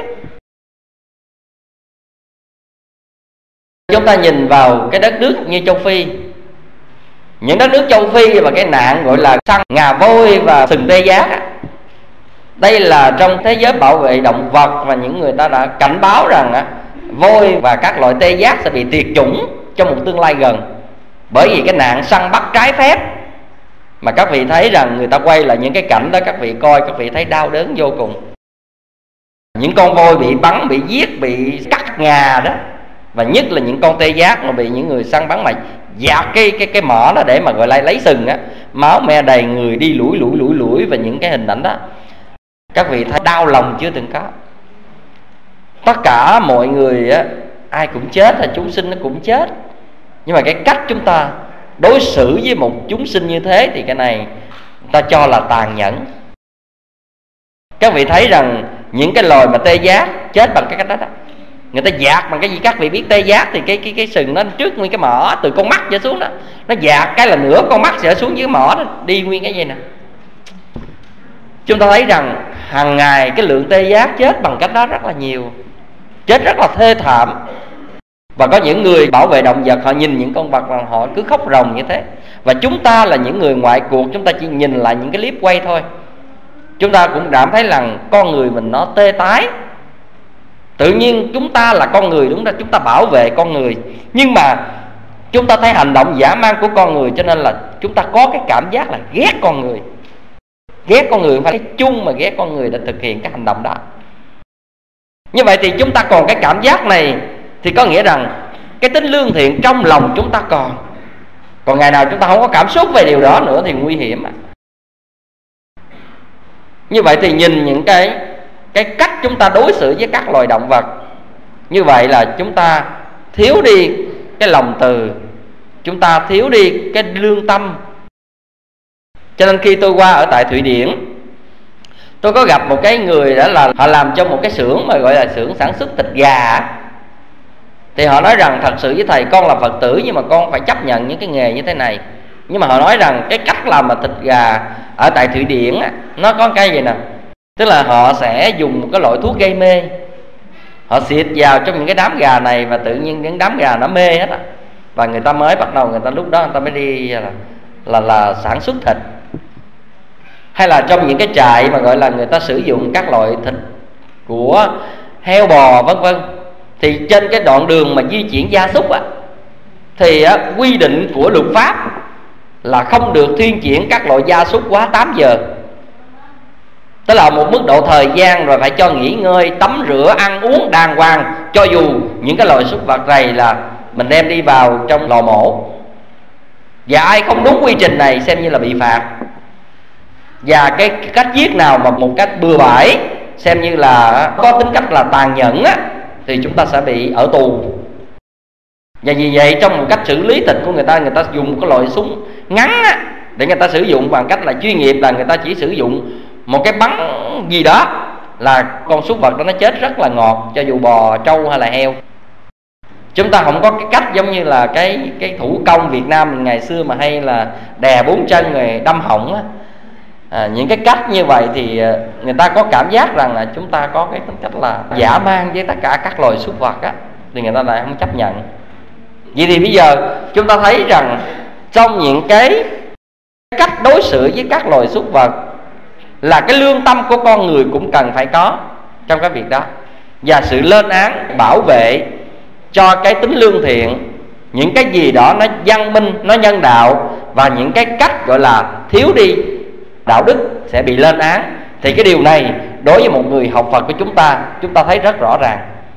Chúng ta nhìn vào cái đất nước như châu Phi, những đất nước châu Phi và cái nạn gọi là săn ngà voi và sừng tê giác, đây là trong thế giới bảo vệ động vật, và những người ta đã cảnh báo rằng voi và các loại tê giác sẽ bị tuyệt chủng trong một tương lai gần, bởi vì cái nạn săn bắt trái phép. Mà các vị thấy rằng người ta quay lại những cái cảnh đó, các vị coi, các vị thấy đau đớn vô cùng. Những con voi bị bắn, bị giết, bị cắt ngà đó, và nhất là những con tê giác mà bị những người săn bắn mà dạt cái mỏ đó để mà gọi là lấy sừng á, máu me đầy người, đi lủi và những cái hình ảnh đó các vị thấy đau lòng chưa từng có. Tất cả mọi người á, ai cũng chết, là chúng sinh nó cũng chết, nhưng mà cái cách chúng ta đối xử với một chúng sinh như thế thì cái này ta cho là tàn nhẫn. Các vị thấy rằng những cái loài mà tê giác chết bằng cái cách đó đó, người ta dạt bằng cái gì? Các vị biết tê giác thì cái sừng nó trước nguyên cái mỏ từ con mắt trở xuống đó, nó dạt cái là nửa con mắt sẽ xuống dưới mỏ đó, đi nguyên cái gì nè. Chúng ta thấy rằng hàng ngày cái lượng tê giác chết bằng cách đó rất là nhiều, chết rất là thê thảm. Và có những người bảo vệ động vật, họ nhìn những con vật mà họ cứ khóc ròng như thế. Và chúng ta là những người ngoại cuộc, chúng ta chỉ nhìn lại những cái clip quay thôi, chúng ta cũng cảm thấy rằng con người mình nó tê tái. Tự nhiên chúng ta là con người, đúng ra chúng ta bảo vệ con người, nhưng mà chúng ta thấy hành động dã man của con người, cho nên là chúng ta có cái cảm giác là ghét con người. Ghét con người, không phải chung mà ghét con người đã thực hiện cái hành động đó. Như vậy thì chúng ta còn cái cảm giác này, thì có nghĩa rằng cái tính lương thiện trong lòng chúng ta còn. Còn ngày nào chúng ta không có cảm xúc về điều đó nữa thì nguy hiểm. Như vậy thì nhìn những cái cách chúng ta đối xử với các loài động vật, như vậy là chúng ta thiếu đi cái lòng từ, chúng ta thiếu đi cái lương tâm. Cho nên khi tôi qua ở tại Thụy Điển, tôi có gặp một cái người đó là họ làm trong một cái xưởng mà gọi là xưởng sản xuất thịt gà. Thì họ nói rằng thật sự với thầy, con là Phật tử nhưng mà con phải chấp nhận những cái nghề như thế này. Nhưng mà họ nói rằng cái cách làm mà thịt gà ở tại Thụy Điển á, nó có cái gì nè, tức là họ sẽ dùng một cái loại thuốc gây mê, họ xịt vào trong những cái đám gà này, và tự nhiên những đám gà nó mê hết á, và người ta mới bắt đầu, người ta lúc đó người ta mới đi là sản xuất thịt. Hay là trong những cái trại mà gọi là người ta sử dụng các loại thịt của heo bò vân vân, thì trên cái đoạn đường mà di chuyển gia súc á, thì quy định của luật pháp là không được thuyên chuyển các loại gia súc quá 8 giờ. Tức là một mức độ thời gian rồi phải cho nghỉ ngơi, tắm rửa, ăn uống đàng hoàng, cho dù những cái loại súc vật này là mình đem đi vào trong lò mổ. Và ai không đúng quy trình này xem như là bị phạt. Và cái cách giết nào mà một cách bừa bãi, xem như là có tính cách là tàn nhẫn á, thì chúng ta sẽ bị ở tù. Và vì vậy trong một cách xử lý thịt của người ta dùng một cái loại súng ngắn á, để người ta sử dụng bằng cách là chuyên nghiệp, là người ta chỉ sử dụng một cái bắn gì đó là con súc vật đó nó chết rất là ngọt, cho dù bò, trâu hay là heo. Chúng ta không có cái cách giống như là cái thủ công Việt Nam mình ngày xưa mà hay là đè 4 chân rồi đâm họng á. Những cái cách như vậy thì người ta có cảm giác rằng là chúng ta có cái tính cách là dã man với tất cả các loài súc vật á, thì người ta lại không chấp nhận. Vậy thì bây giờ chúng ta thấy rằng trong những cái cách đối xử với các loài súc vật là cái lương tâm của con người cũng cần phải có trong cái việc đó, và sự lên án bảo vệ cho cái tính lương thiện, những cái gì đó nó văn minh, nó nhân đạo, và những cái cách gọi là thiếu đi đạo đức sẽ bị lên án. Thì cái điều này đối với một người học Phật của chúng ta thấy rất rõ ràng.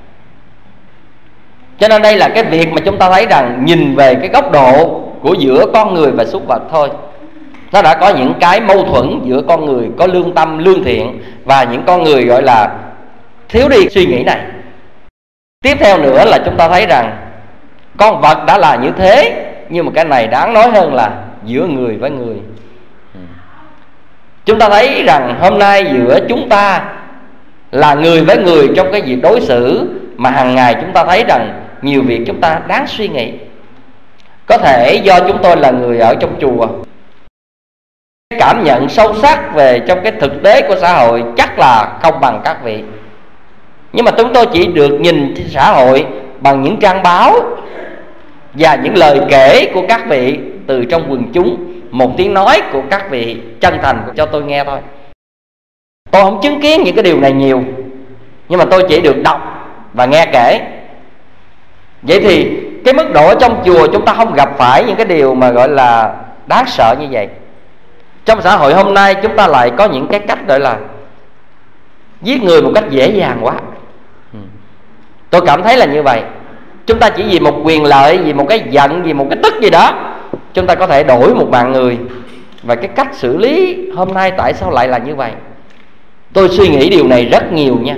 Cho nên đây là cái việc mà chúng ta thấy rằng nhìn về cái góc độ của giữa con người và súc vật thôi, nó đã có những cái mâu thuẫn giữa con người có lương tâm, lương thiện và những con người gọi là thiếu đi suy nghĩ này. Tiếp theo nữa là chúng ta thấy rằng con vật đã là như thế, nhưng mà cái này đáng nói hơn là giữa người với người. Chúng ta thấy rằng hôm nay giữa chúng ta là người với người trong cái việc đối xử mà hàng ngày chúng ta thấy rằng nhiều việc chúng ta đáng suy nghĩ. Có thể do chúng tôi là người ở trong chùa, cảm nhận sâu sắc về trong cái thực tế của xã hội chắc là không bằng các vị. Nhưng mà chúng tôi chỉ được nhìn xã hội bằng những trang báo và những lời kể của các vị từ trong quần chúng, một tiếng nói của các vị chân thành cho tôi nghe thôi. Tôi không chứng kiến những cái điều này nhiều, nhưng mà tôi chỉ được đọc và nghe kể. Vậy thì cái mức độ trong chùa chúng ta không gặp phải những cái điều mà gọi là đáng sợ như vậy. Trong xã hội hôm nay chúng ta lại có những cái cách gọi là giết người một cách dễ dàng quá. Tôi cảm thấy là như vậy. Chúng ta chỉ vì một quyền lợi, vì một cái giận, vì một cái tức gì đó, chúng ta có thể đổi một mạng người. Và cái cách xử lý hôm nay tại sao lại là như vậy? Tôi suy nghĩ điều này rất nhiều nha.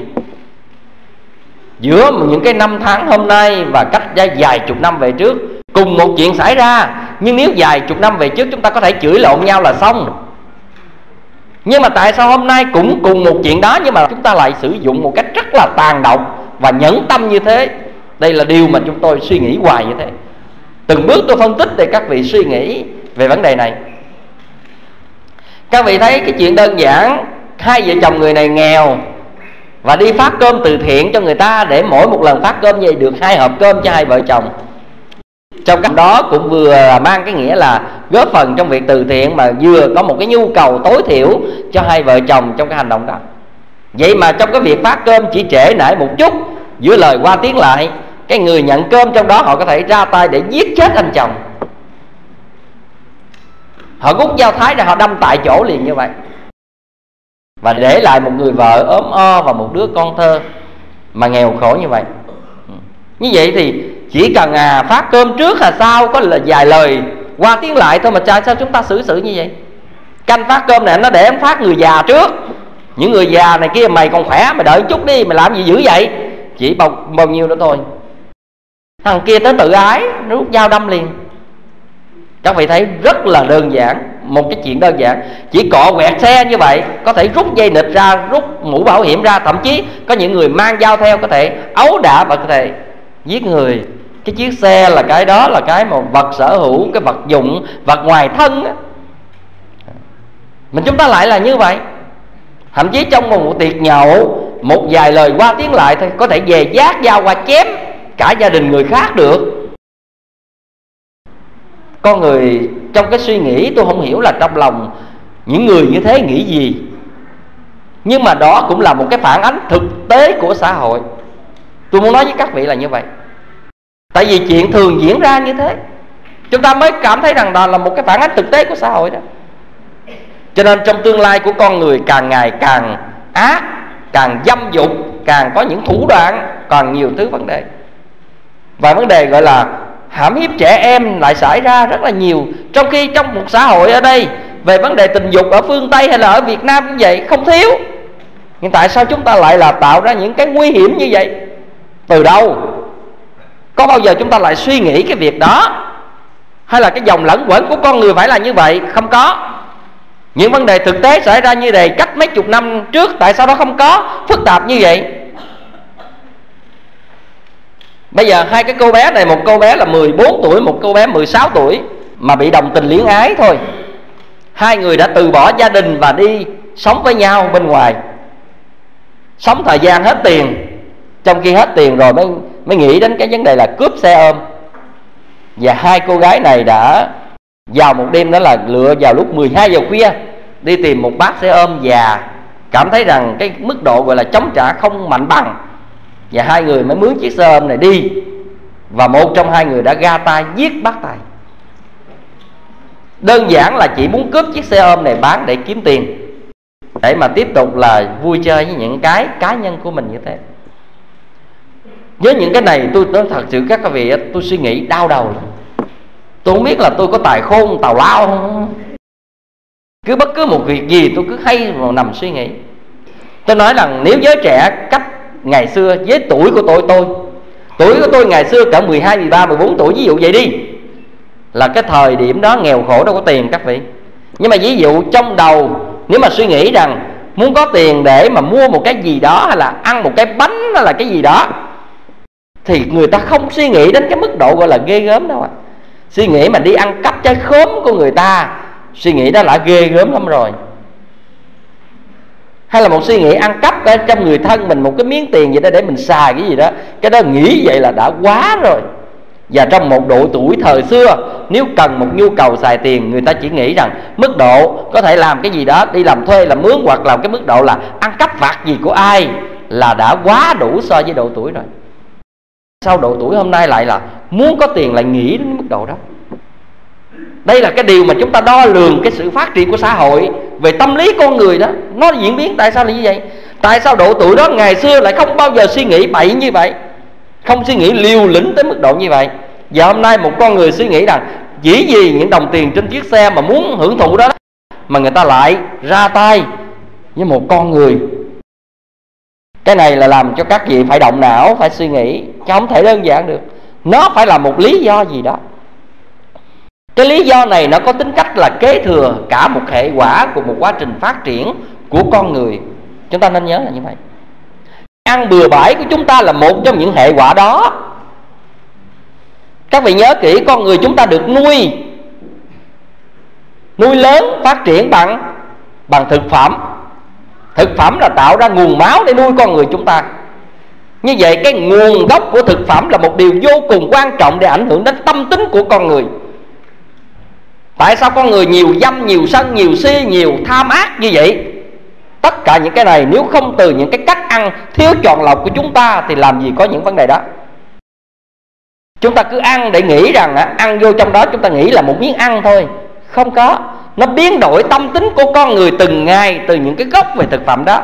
Giữa những cái năm tháng hôm nay và cách vài chục năm về trước, cùng một chuyện xảy ra, nhưng nếu vài chục năm về trước chúng ta có thể chửi lộn nhau là xong. Nhưng mà tại sao hôm nay cũng cùng một chuyện đó, nhưng mà chúng ta lại sử dụng một cách rất là tàn độc và nhẫn tâm như thế? Đây là điều mà chúng tôi suy nghĩ hoài như thế. Từng bước tôi phân tích để các vị suy nghĩ về vấn đề này. Các vị thấy cái chuyện đơn giản, hai vợ chồng người này nghèo và đi phát cơm từ thiện cho người ta, để mỗi một lần phát cơm vậy được 2 hộp cơm cho hai vợ chồng. Trong cách đó cũng vừa mang cái nghĩa là góp phần trong việc từ thiện, mà vừa có một cái nhu cầu tối thiểu cho hai vợ chồng trong cái hành động đó. Vậy mà trong cái việc phát cơm chỉ trễ nải một chút, giữa lời qua tiếng lại, cái người nhận cơm trong đó họ có thể ra tay để giết chết anh chồng. Họ rút dao thái ra, họ đâm tại chỗ liền như vậy, và để lại một người vợ ốm o và một đứa con thơ mà nghèo khổ như vậy. Như vậy thì chỉ cần phát cơm trước là sao, có là vài lời qua tiếng lại thôi, mà sao chúng ta xử sự như vậy? Canh phát cơm này nó để em phát người già trước. Những người già này kia, mày còn khỏe, mày đợi chút đi, mày làm gì dữ vậy? Chỉ bao nhiêu nữa thôi, thằng kia tới tự ái, nó rút dao đâm liền. Các vị thấy rất là đơn giản. Một cái chuyện đơn giản, chỉ cọ quẹt xe như vậy, có thể rút dây nịt ra, rút mũ bảo hiểm ra, thậm chí có những người mang dao theo có thể ấu đả và có thể giết người. Cái chiếc xe là cái đó là cái một vật sở hữu, cái vật dụng, vật ngoài thân đó. Mình chúng ta lại là như vậy. Thậm chí trong một tiệc nhậu, một vài lời qua tiếng lại thôi, có thể về vác dao qua chém cả gia đình người khác được. Con người trong cái suy nghĩ, tôi không hiểu là trong lòng những người như thế nghĩ gì, nhưng mà đó cũng là một cái phản ánh thực tế của xã hội. Tôi muốn nói với các vị là như vậy. Tại vì chuyện thường diễn ra như thế, chúng ta mới cảm thấy rằng đó là một cái phản ánh thực tế của xã hội đó. Cho nên trong tương lai của con người càng ngày càng ác, càng dâm dục, càng có những thủ đoạn, còn nhiều thứ vấn đề. Và vấn đề gọi là hãm hiếp trẻ em lại xảy ra rất là nhiều. Trong khi trong một xã hội ở đây, về vấn đề tình dục ở phương Tây hay là ở Việt Nam cũng vậy, không thiếu. Nhưng tại sao chúng ta lại là tạo ra những cái nguy hiểm như vậy? Từ đâu? Có bao giờ chúng ta lại suy nghĩ cái việc đó? Hay là cái dòng lẫn quẩn của con người phải là như vậy? Không có. Những vấn đề thực tế xảy ra như vậy cách mấy chục năm trước, tại sao nó không có phức tạp như vậy? Bây giờ hai cái cô bé này, một cô bé là 14 tuổi, một cô bé 16 tuổi, mà bị đồng tình luyến ái thôi. Hai người đã từ bỏ gia đình và đi sống với nhau bên ngoài, sống thời gian hết tiền. Trong khi hết tiền rồi mới nghĩ đến cái vấn đề là cướp xe ôm. Và hai cô gái này đã vào một đêm, đó là lựa vào lúc 12 giờ khuya, đi tìm một bác xe ôm già, cảm thấy rằng cái mức độ gọi là chống trả không mạnh bằng, và hai người mới mướn chiếc xe ôm này đi. Và một trong hai người đã ra tay giết bác tài. Đơn giản là chỉ muốn cướp chiếc xe ôm này bán để kiếm tiền, để mà tiếp tục là vui chơi với những cái cá nhân của mình như thế. Với những cái này tôi nói thật sự các vị, tôi suy nghĩ đau đầu lắm. Tôi không biết là tôi có tài khôn tào lao không. Cứ bất cứ một việc gì tôi cứ hay vào nằm suy nghĩ. Tôi nói rằng nếu giới trẻ cách ngày xưa với tuổi của tuổi của tôi ngày xưa cỡ 12, 13, 14 tuổi, ví dụ vậy đi, là cái thời điểm đó nghèo khổ đâu có tiền các vị. Nhưng mà ví dụ trong đầu nếu mà suy nghĩ rằng muốn có tiền để mà mua một cái gì đó, hay là ăn một cái bánh, hay là cái gì đó, thì người ta không suy nghĩ đến cái mức độ gọi là ghê gớm đâu ạ. Suy nghĩ mà đi ăn cắp trái khóm của người ta, suy nghĩ đó là ghê gớm lắm rồi. Hay là một suy nghĩ ăn cắp ở trong người thân mình một cái miếng tiền gì đó để mình xài cái gì đó, cái đó nghĩ vậy là đã quá rồi. Và trong một độ tuổi thời xưa, nếu cần một nhu cầu xài tiền, người ta chỉ nghĩ rằng mức độ có thể làm cái gì đó, đi làm thuê, làm mướn, hoặc là cái mức độ là ăn cắp vặt gì của ai là đã quá đủ so với độ tuổi rồi. Sau độ tuổi hôm nay lại là muốn có tiền lại nghĩ đến mức độ đó. Đây là cái điều mà chúng ta đo lường cái sự phát triển của xã hội về tâm lý con người đó, nó diễn biến tại sao là như vậy. Tại sao độ tuổi đó ngày xưa lại không bao giờ suy nghĩ bậy như vậy, không suy nghĩ liều lĩnh tới mức độ như vậy. Và hôm nay một con người suy nghĩ rằng chỉ vì những đồng tiền trên chiếc xe mà muốn hưởng thụ đó mà người ta lại ra tay với một con người. Cái này là làm cho các vị phải động não, phải suy nghĩ, chứ không thể đơn giản được. Nó phải là một lý do gì đó. Cái lý do này nó có tính cách là kế thừa cả một hệ quả của một quá trình phát triển của con người. Chúng ta nên nhớ là như vậy. Ăn bừa bãi của chúng ta là một trong những hệ quả đó. Các vị nhớ kỹ, con người chúng ta được nuôi lớn, phát triển bằng thực phẩm. Thực phẩm là tạo ra nguồn máu để nuôi con người chúng ta. Như vậy cái nguồn gốc của thực phẩm là một điều vô cùng quan trọng để ảnh hưởng đến tâm tính của con người. Tại sao con người nhiều dâm, nhiều sân, nhiều si, nhiều tham ác như vậy? Tất cả những cái này nếu không từ những cái cách ăn thiếu chọn lọc của chúng ta thì làm gì có những vấn đề đó. Chúng ta cứ ăn để nghĩ rằng ăn vô trong đó chúng ta nghĩ là một miếng ăn thôi. Không có. Nó biến đổi tâm tính của con người từng ngày từ những cái gốc về thực phẩm đó.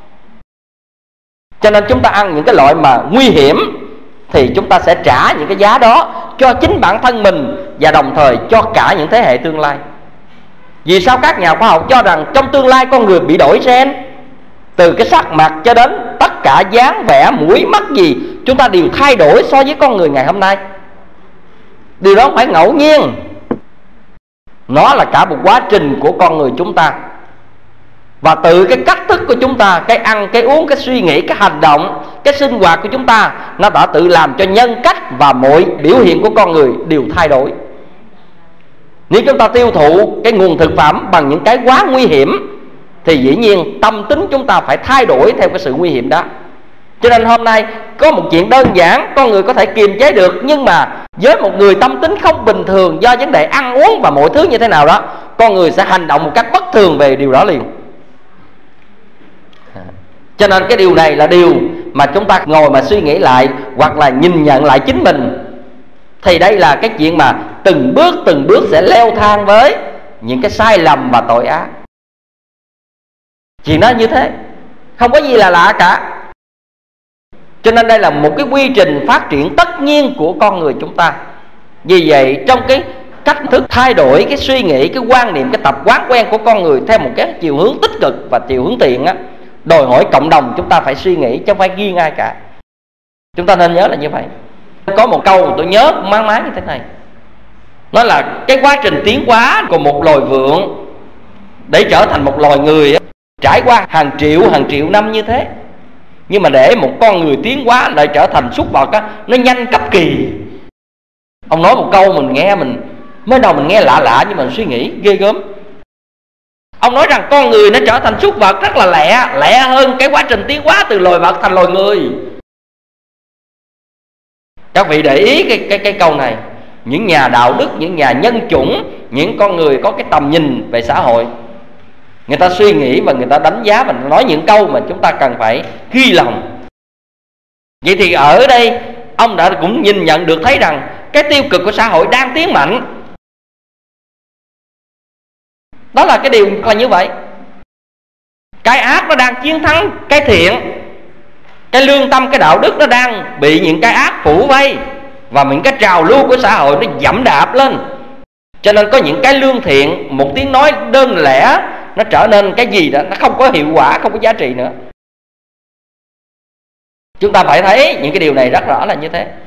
Cho nên chúng ta ăn những cái loại mà nguy hiểm thì chúng ta sẽ trả những cái giá đó cho chính bản thân mình và đồng thời cho cả những thế hệ tương lai. Vì sao các nhà khoa học cho rằng trong tương lai con người bị đổi gen, từ cái sắc mặt cho đến tất cả dáng vẻ, mũi, mắt gì chúng ta đều thay đổi so với con người ngày hôm nay. Điều đó không phải ngẫu nhiên. Nó là cả một quá trình của con người chúng ta. Và từ cái cách thức của chúng ta, cái ăn, cái uống, cái suy nghĩ, cái hành động, cái sinh hoạt của chúng ta, nó đã tự làm cho nhân cách và mọi biểu hiện của con người đều thay đổi. Nếu chúng ta tiêu thụ cái nguồn thực phẩm bằng những cái quá nguy hiểm thì dĩ nhiên tâm tính chúng ta phải thay đổi theo cái sự nguy hiểm đó. Cho nên hôm nay có một chuyện đơn giản con người có thể kiềm chế được, nhưng mà với một người tâm tính không bình thường do vấn đề ăn uống và mọi thứ như thế nào đó, con người sẽ hành động một cách bất thường về điều đó liền. Cho nên cái điều này là điều mà chúng ta ngồi mà suy nghĩ lại, hoặc là nhìn nhận lại chính mình, thì đây là cái chuyện mà từng bước sẽ leo thang với những cái sai lầm và tội ác. Chuyện đó như thế, không có gì là lạ cả. Cho nên đây là một cái quy trình phát triển tất nhiên của con người chúng ta. Vì vậy trong cái cách thức thay đổi cái suy nghĩ, cái quan niệm, cái tập quán quen của con người theo một cái chiều hướng tích cực và chiều hướng thiện á, đòi hỏi cộng đồng chúng ta phải suy nghĩ chứ không phải riêng ai cả. Chúng ta nên nhớ là như vậy. Có một câu tôi nhớ mang máng như thế này, nó là cái quá trình tiến hóa của một loài vượn để trở thành một loài người trải qua hàng triệu năm như thế. Nhưng mà để một con người tiến hóa lại trở thành súc vật á, nó nhanh cấp kỳ. Ông nói một câu mình nghe, mình mới đầu mình nghe lạ nhưng mà mình suy nghĩ ghê gớm. Ông nói rằng con người nó trở thành súc vật rất là lẹ hơn cái quá trình tiến hóa từ loài vật thành loài người. Các vị để ý cái câu này. Những nhà đạo đức, những nhà nhân chủng, những con người có cái tầm nhìn về xã hội, người ta suy nghĩ và người ta đánh giá và nói những câu mà chúng ta cần phải ghi lòng. Vậy thì ở đây ông đã cũng nhìn nhận được thấy rằng cái tiêu cực của xã hội đang tiến mạnh. Đó là cái điều là như vậy. Cái ác nó đang chiến thắng cái thiện. Cái lương tâm, cái đạo đức nó đang bị những cái ác phủ vây, và những cái trào lưu của xã hội nó dẫm đạp lên. Cho nên có những cái lương thiện, một tiếng nói đơn lẻ, nó trở nên cái gì đó, nó không có hiệu quả, không có giá trị nữa. Chúng ta phải thấy những cái điều này rất rõ là như thế.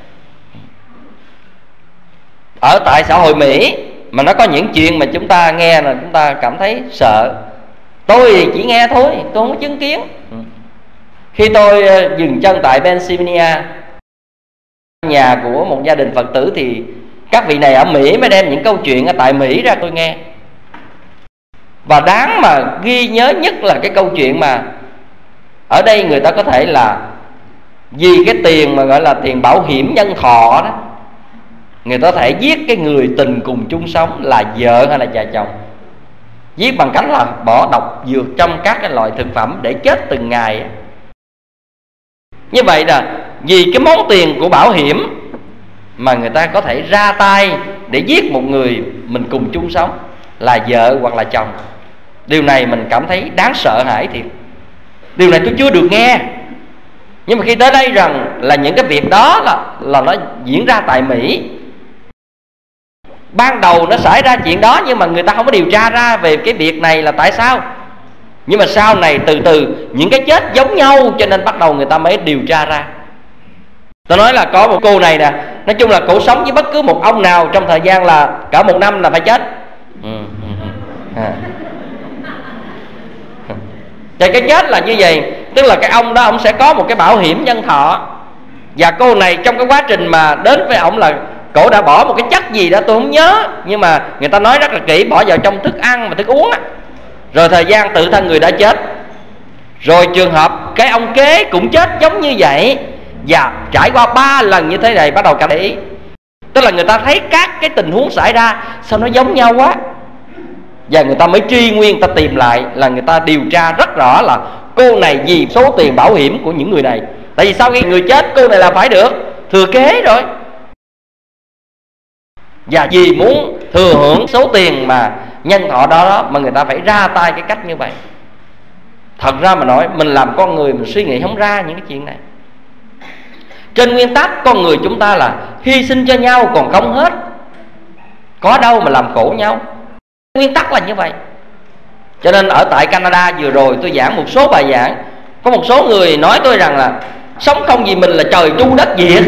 Ở tại xã hội Mỹ mà nó có những chuyện mà chúng ta nghe là chúng ta cảm thấy sợ. Tôi chỉ nghe thôi, tôi không có chứng kiến. Khi tôi dừng chân tại Pennsylvania, nhà của một gia đình Phật tử, thì các vị này ở Mỹ mới đem những câu chuyện ở tại Mỹ ra tôi nghe. Và đáng mà ghi nhớ nhất là cái câu chuyện mà ở đây người ta có thể là vì cái tiền mà gọi là tiền bảo hiểm nhân thọ đó, người ta có thể giết cái người tình cùng chung sống là vợ hay là cha chồng, giết bằng cách là bỏ độc dược trong các cái loại thực phẩm để chết từng ngày. Như vậy là vì cái món tiền của bảo hiểm mà người ta có thể ra tay để giết một người mình cùng chung sống là vợ hoặc là chồng. Điều này mình cảm thấy đáng sợ hãi thiệt. Điều này tôi chưa được nghe. Nhưng mà khi tới đây rằng là những cái việc đó là nó diễn ra tại Mỹ. Ban đầu nó xảy ra chuyện đó, nhưng mà người ta không có điều tra ra về cái việc này là tại sao. Nhưng mà sau này từ từ những cái chết giống nhau, cho nên bắt đầu người ta mới điều tra ra. Tôi nói là có một cô này nè, nói chung là cổ sống với bất cứ một ông nào trong thời gian là cả 1 năm là phải chết. Thì cái chết là như vậy, tức là cái ông đó ông sẽ có một cái bảo hiểm nhân thọ. Và cô này trong cái quá trình mà đến với ông là cổ đã bỏ một cái chất gì đó tôi không nhớ, nhưng mà người ta nói rất là kỹ, bỏ vào trong thức ăn và thức uống á. Rồi thời gian tự thân người đã chết. Rồi trường hợp cái ông kế cũng chết giống như vậy. Và trải qua 3 lần như thế này bắt đầu cả để ý. Tức là người ta thấy các cái tình huống xảy ra sao nó giống nhau quá, và người ta mới truy nguyên, ta tìm lại là người ta điều tra rất rõ là cô này vì số tiền bảo hiểm của những người này. Tại vì sau khi người chết cô này là phải được thừa kế rồi, và vì muốn thừa hưởng số tiền mà nhân thọ đó mà người ta phải ra tay cái cách như vậy. Thật ra mà nói, mình làm con người mình suy nghĩ không ra những cái chuyện này. Trên nguyên tắc con người chúng ta là hy sinh cho nhau còn không hết, có đâu mà làm khổ nhau. Nguyên tắc là như vậy. Cho nên ở tại Canada vừa rồi tôi giảng một số bài giảng, có một số người nói tôi rằng là sống không vì mình là trời tru đất diệt.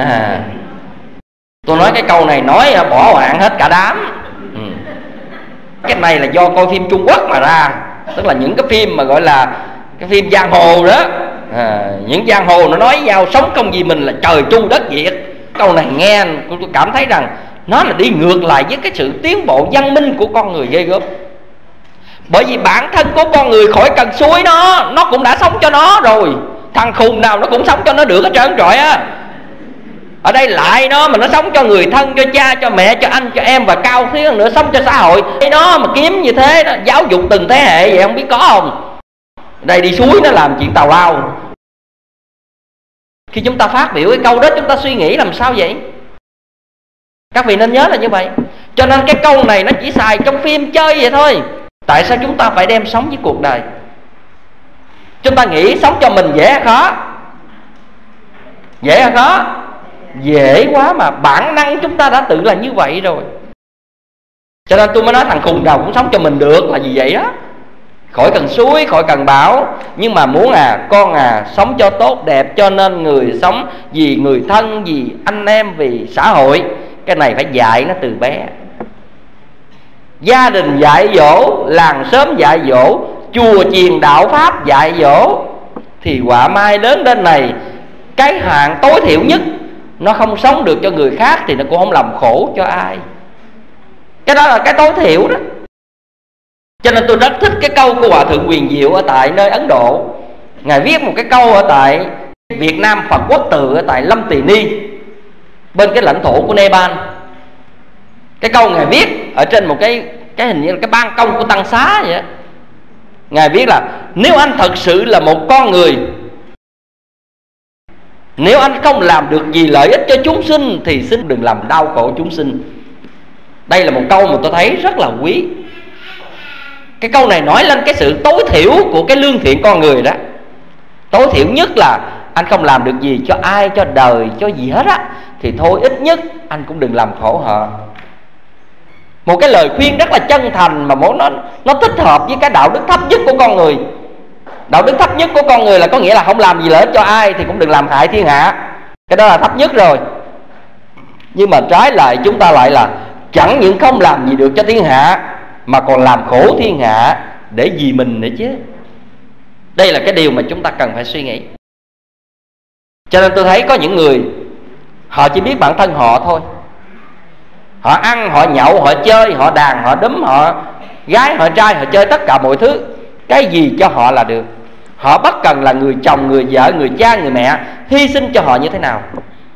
Tôi nói cái câu này nói bỏ hoạn hết cả đám. Cái này là do coi phim Trung Quốc mà ra. Tức là những cái phim mà gọi là cái phim giang hồ đó. Những giang hồ nó nói với nhau sống không vì mình là trời tru đất diệt. Câu này nghe tôi cảm thấy rằng nó là đi ngược lại với cái sự tiến bộ văn minh của con người ghê gớm. Bởi vì bản thân của con người khỏi cần suối nó cũng đã sống cho nó rồi. Thằng khùng nào nó cũng sống cho nó được hết trơn trọi á. Ở đây lại nó mà nó sống cho người thân, cho cha, cho mẹ, cho anh, cho em, và cao thứ nữa sống cho xã hội. Nó mà kiếm như thế đó, giáo dục từng thế hệ vậy không biết có không. Đây đi suối nó làm chuyện tào lao. Khi chúng ta phát biểu cái câu đó chúng ta suy nghĩ làm sao vậy? Các vị nên nhớ là như vậy. Cho nên cái câu này nó chỉ xài trong phim chơi vậy thôi. Tại sao chúng ta phải đem sống với cuộc đời? Chúng ta nghĩ sống cho mình dễ hay khó? Dễ hay khó? Dễ quá mà, bản năng chúng ta đã tự là như vậy rồi. Cho nên tôi mới nói thằng khùng nào cũng sống cho mình được là gì vậy đó. khỏi cần suối, khỏi cần bão, nhưng mà muốn con sống cho tốt đẹp, cho nên người sống vì người thân, vì anh em, vì xã hội. Cái này phải dạy nó từ bé. Gia đình dạy dỗ, làng xóm dạy dỗ, chùa chiền đạo pháp dạy dỗ, thì quả mai lớn lên này, cái hạn tối thiểu nhất nó không sống được cho người khác thì nó cũng không làm khổ cho ai. Cái đó là cái tối thiểu đó. Cho nên tôi rất thích cái câu của Hòa Thượng Quyền Diệu ở tại nơi Ấn Độ. Ngài viết một cái câu ở tại Việt Nam Phật Quốc Tự, ở tại Lâm Tỳ Ni, bên cái lãnh thổ của Nepal. Cái câu Ngài viết ở trên một cái hình như là cái ban công của Tăng Xá vậy đó. Ngài viết là nếu anh thật sự là một con người, nếu anh không làm được gì lợi ích cho chúng sinh thì xin đừng làm đau khổ chúng sinh. Đây là một câu mà tôi thấy rất là quý. Cái câu này nói lên cái sự tối thiểu của cái lương thiện con người đó. Tối thiểu nhất là anh không làm được gì cho ai, cho đời, cho gì hết á, thì thôi ít nhất anh cũng đừng làm khổ họ. Một cái lời khuyên rất là chân thành, mà nó thích hợp với cái đạo đức thấp nhất của con người. Đạo đức thấp nhất của con người là có nghĩa là không làm gì lợi ích cho ai thì cũng đừng làm hại thiên hạ. Cái đó là thấp nhất rồi. Nhưng mà trái lại chúng ta lại là chẳng những không làm gì được cho thiên hạ, mà còn làm khổ thiên hạ để vì mình nữa chứ. Đây là cái điều mà chúng ta cần phải suy nghĩ. Cho nên tôi thấy có những người họ chỉ biết bản thân họ thôi. Họ ăn, họ nhậu, họ chơi, họ đàn, họ đúm, họ gái, họ trai, họ chơi tất cả mọi thứ. Cái gì cho họ là được. Họ bất cần là người chồng, người vợ, người cha, người mẹ hy sinh cho họ như thế nào.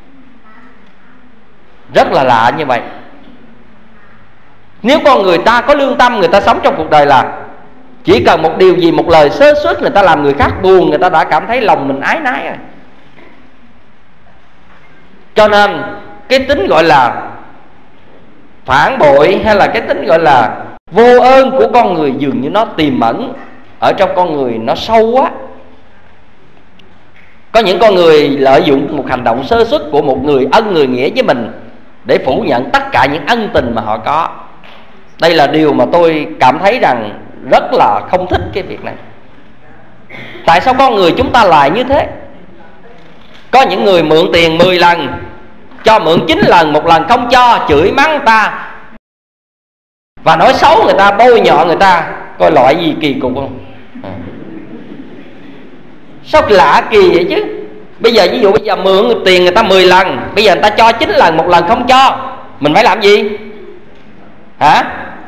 Rất là lạ như vậy. Nếu con người ta có lương tâm, người ta sống trong cuộc đời là chỉ cần một điều gì, một lời sơ suất, người ta làm người khác buồn, người ta đã cảm thấy lòng mình ái nái rồi. Cho nên cái tính gọi là phản bội, hay là cái tính gọi là vô ơn của con người dường như nó tiềm ẩn ở trong con người, nó sâu quá. Có những con người lợi dụng một hành động sơ suất của một người ân người nghĩa với mình để phủ nhận tất cả những ân tình mà họ có. Đây là điều mà tôi cảm thấy rằng rất là không thích cái việc này. Tại sao con người chúng ta lại như thế? Có những người mượn tiền 10 lần, cho mượn 9 lần, một lần không cho, chửi mắng người ta và nói xấu người ta, bôi nhọ người ta. Coi loại gì kỳ cục không? Sao lạ kỳ vậy chứ. Bây giờ ví dụ bây giờ mượn tiền người ta 10 lần, bây giờ người ta cho 9 lần, một lần không cho, mình phải làm gì? Hả?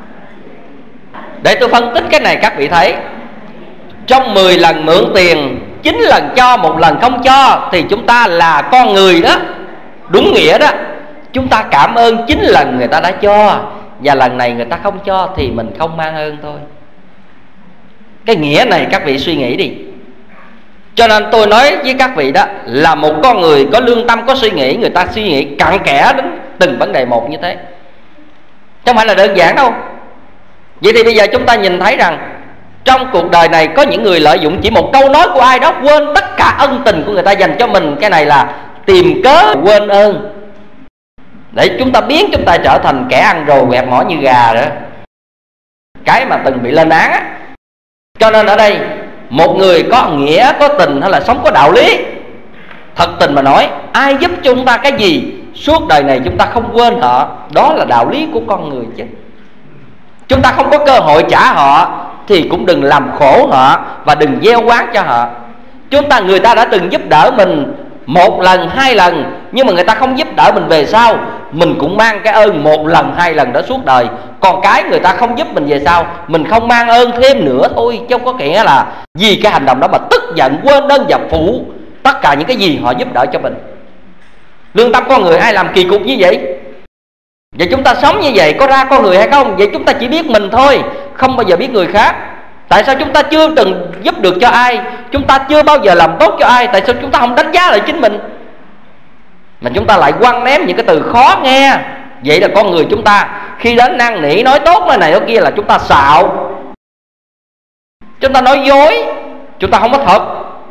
Để tôi phân tích cái này các vị thấy. Trong 10 lần mượn tiền, 9 lần cho, một lần không cho, thì chúng ta là con người đó. Đúng nghĩa đó. Chúng ta cảm ơn 9 lần người ta đã cho, và lần này người ta không cho thì mình không mang ơn thôi. Cái nghĩa này các vị suy nghĩ đi. Cho nên tôi nói với các vị đó, là một con người có lương tâm, có suy nghĩ, người ta suy nghĩ cặn kẽ đến từng vấn đề một như thế, chứ không phải là đơn giản đâu. Vậy thì bây giờ chúng ta nhìn thấy rằng trong cuộc đời này có những người lợi dụng chỉ một câu nói của ai đó, quên tất cả ân tình của người ta dành cho mình. Cái này là tìm cớ quên ơn, để chúng ta biến chúng ta trở thành kẻ ăn rồi quẹt mỏ như gà đó, cái mà từng bị lên án á. Cho nên ở đây một người có nghĩa, có tình, hay là sống có đạo lý, thật tình mà nói, ai giúp chúng ta cái gì suốt đời này chúng ta không quên họ. Đó là đạo lý của con người chứ. Chúng ta không có cơ hội trả họ thì cũng đừng làm khổ họ và đừng gieo oán cho họ. Người ta đã từng giúp đỡ mình 1 lần, 2 lần, nhưng mà người ta không giúp đỡ mình về sau, mình cũng mang cái ơn 1 lần, 2 lần đó suốt đời. Còn cái người ta không giúp mình về sau, mình không mang ơn thêm nữa thôi, chứ không có nghĩa là vì cái hành động đó mà tức giận, quên ơn và phụ tất cả những cái gì họ giúp đỡ cho mình. Lương tâm con người ai làm kỳ cục như vậy? Vậy chúng ta sống như vậy có ra con người hay không? Vậy chúng ta chỉ biết mình thôi, không bao giờ biết người khác. Tại sao chúng ta chưa từng giúp được cho ai? Chúng ta chưa bao giờ làm tốt cho ai? Tại sao chúng ta không đánh giá lại chính mình, mà chúng ta lại quăng ném những cái từ khó nghe? Vậy là con người chúng ta khi đến năn nỉ nói tốt nơi này nói kia là chúng ta xạo, chúng ta nói dối, chúng ta không có thật.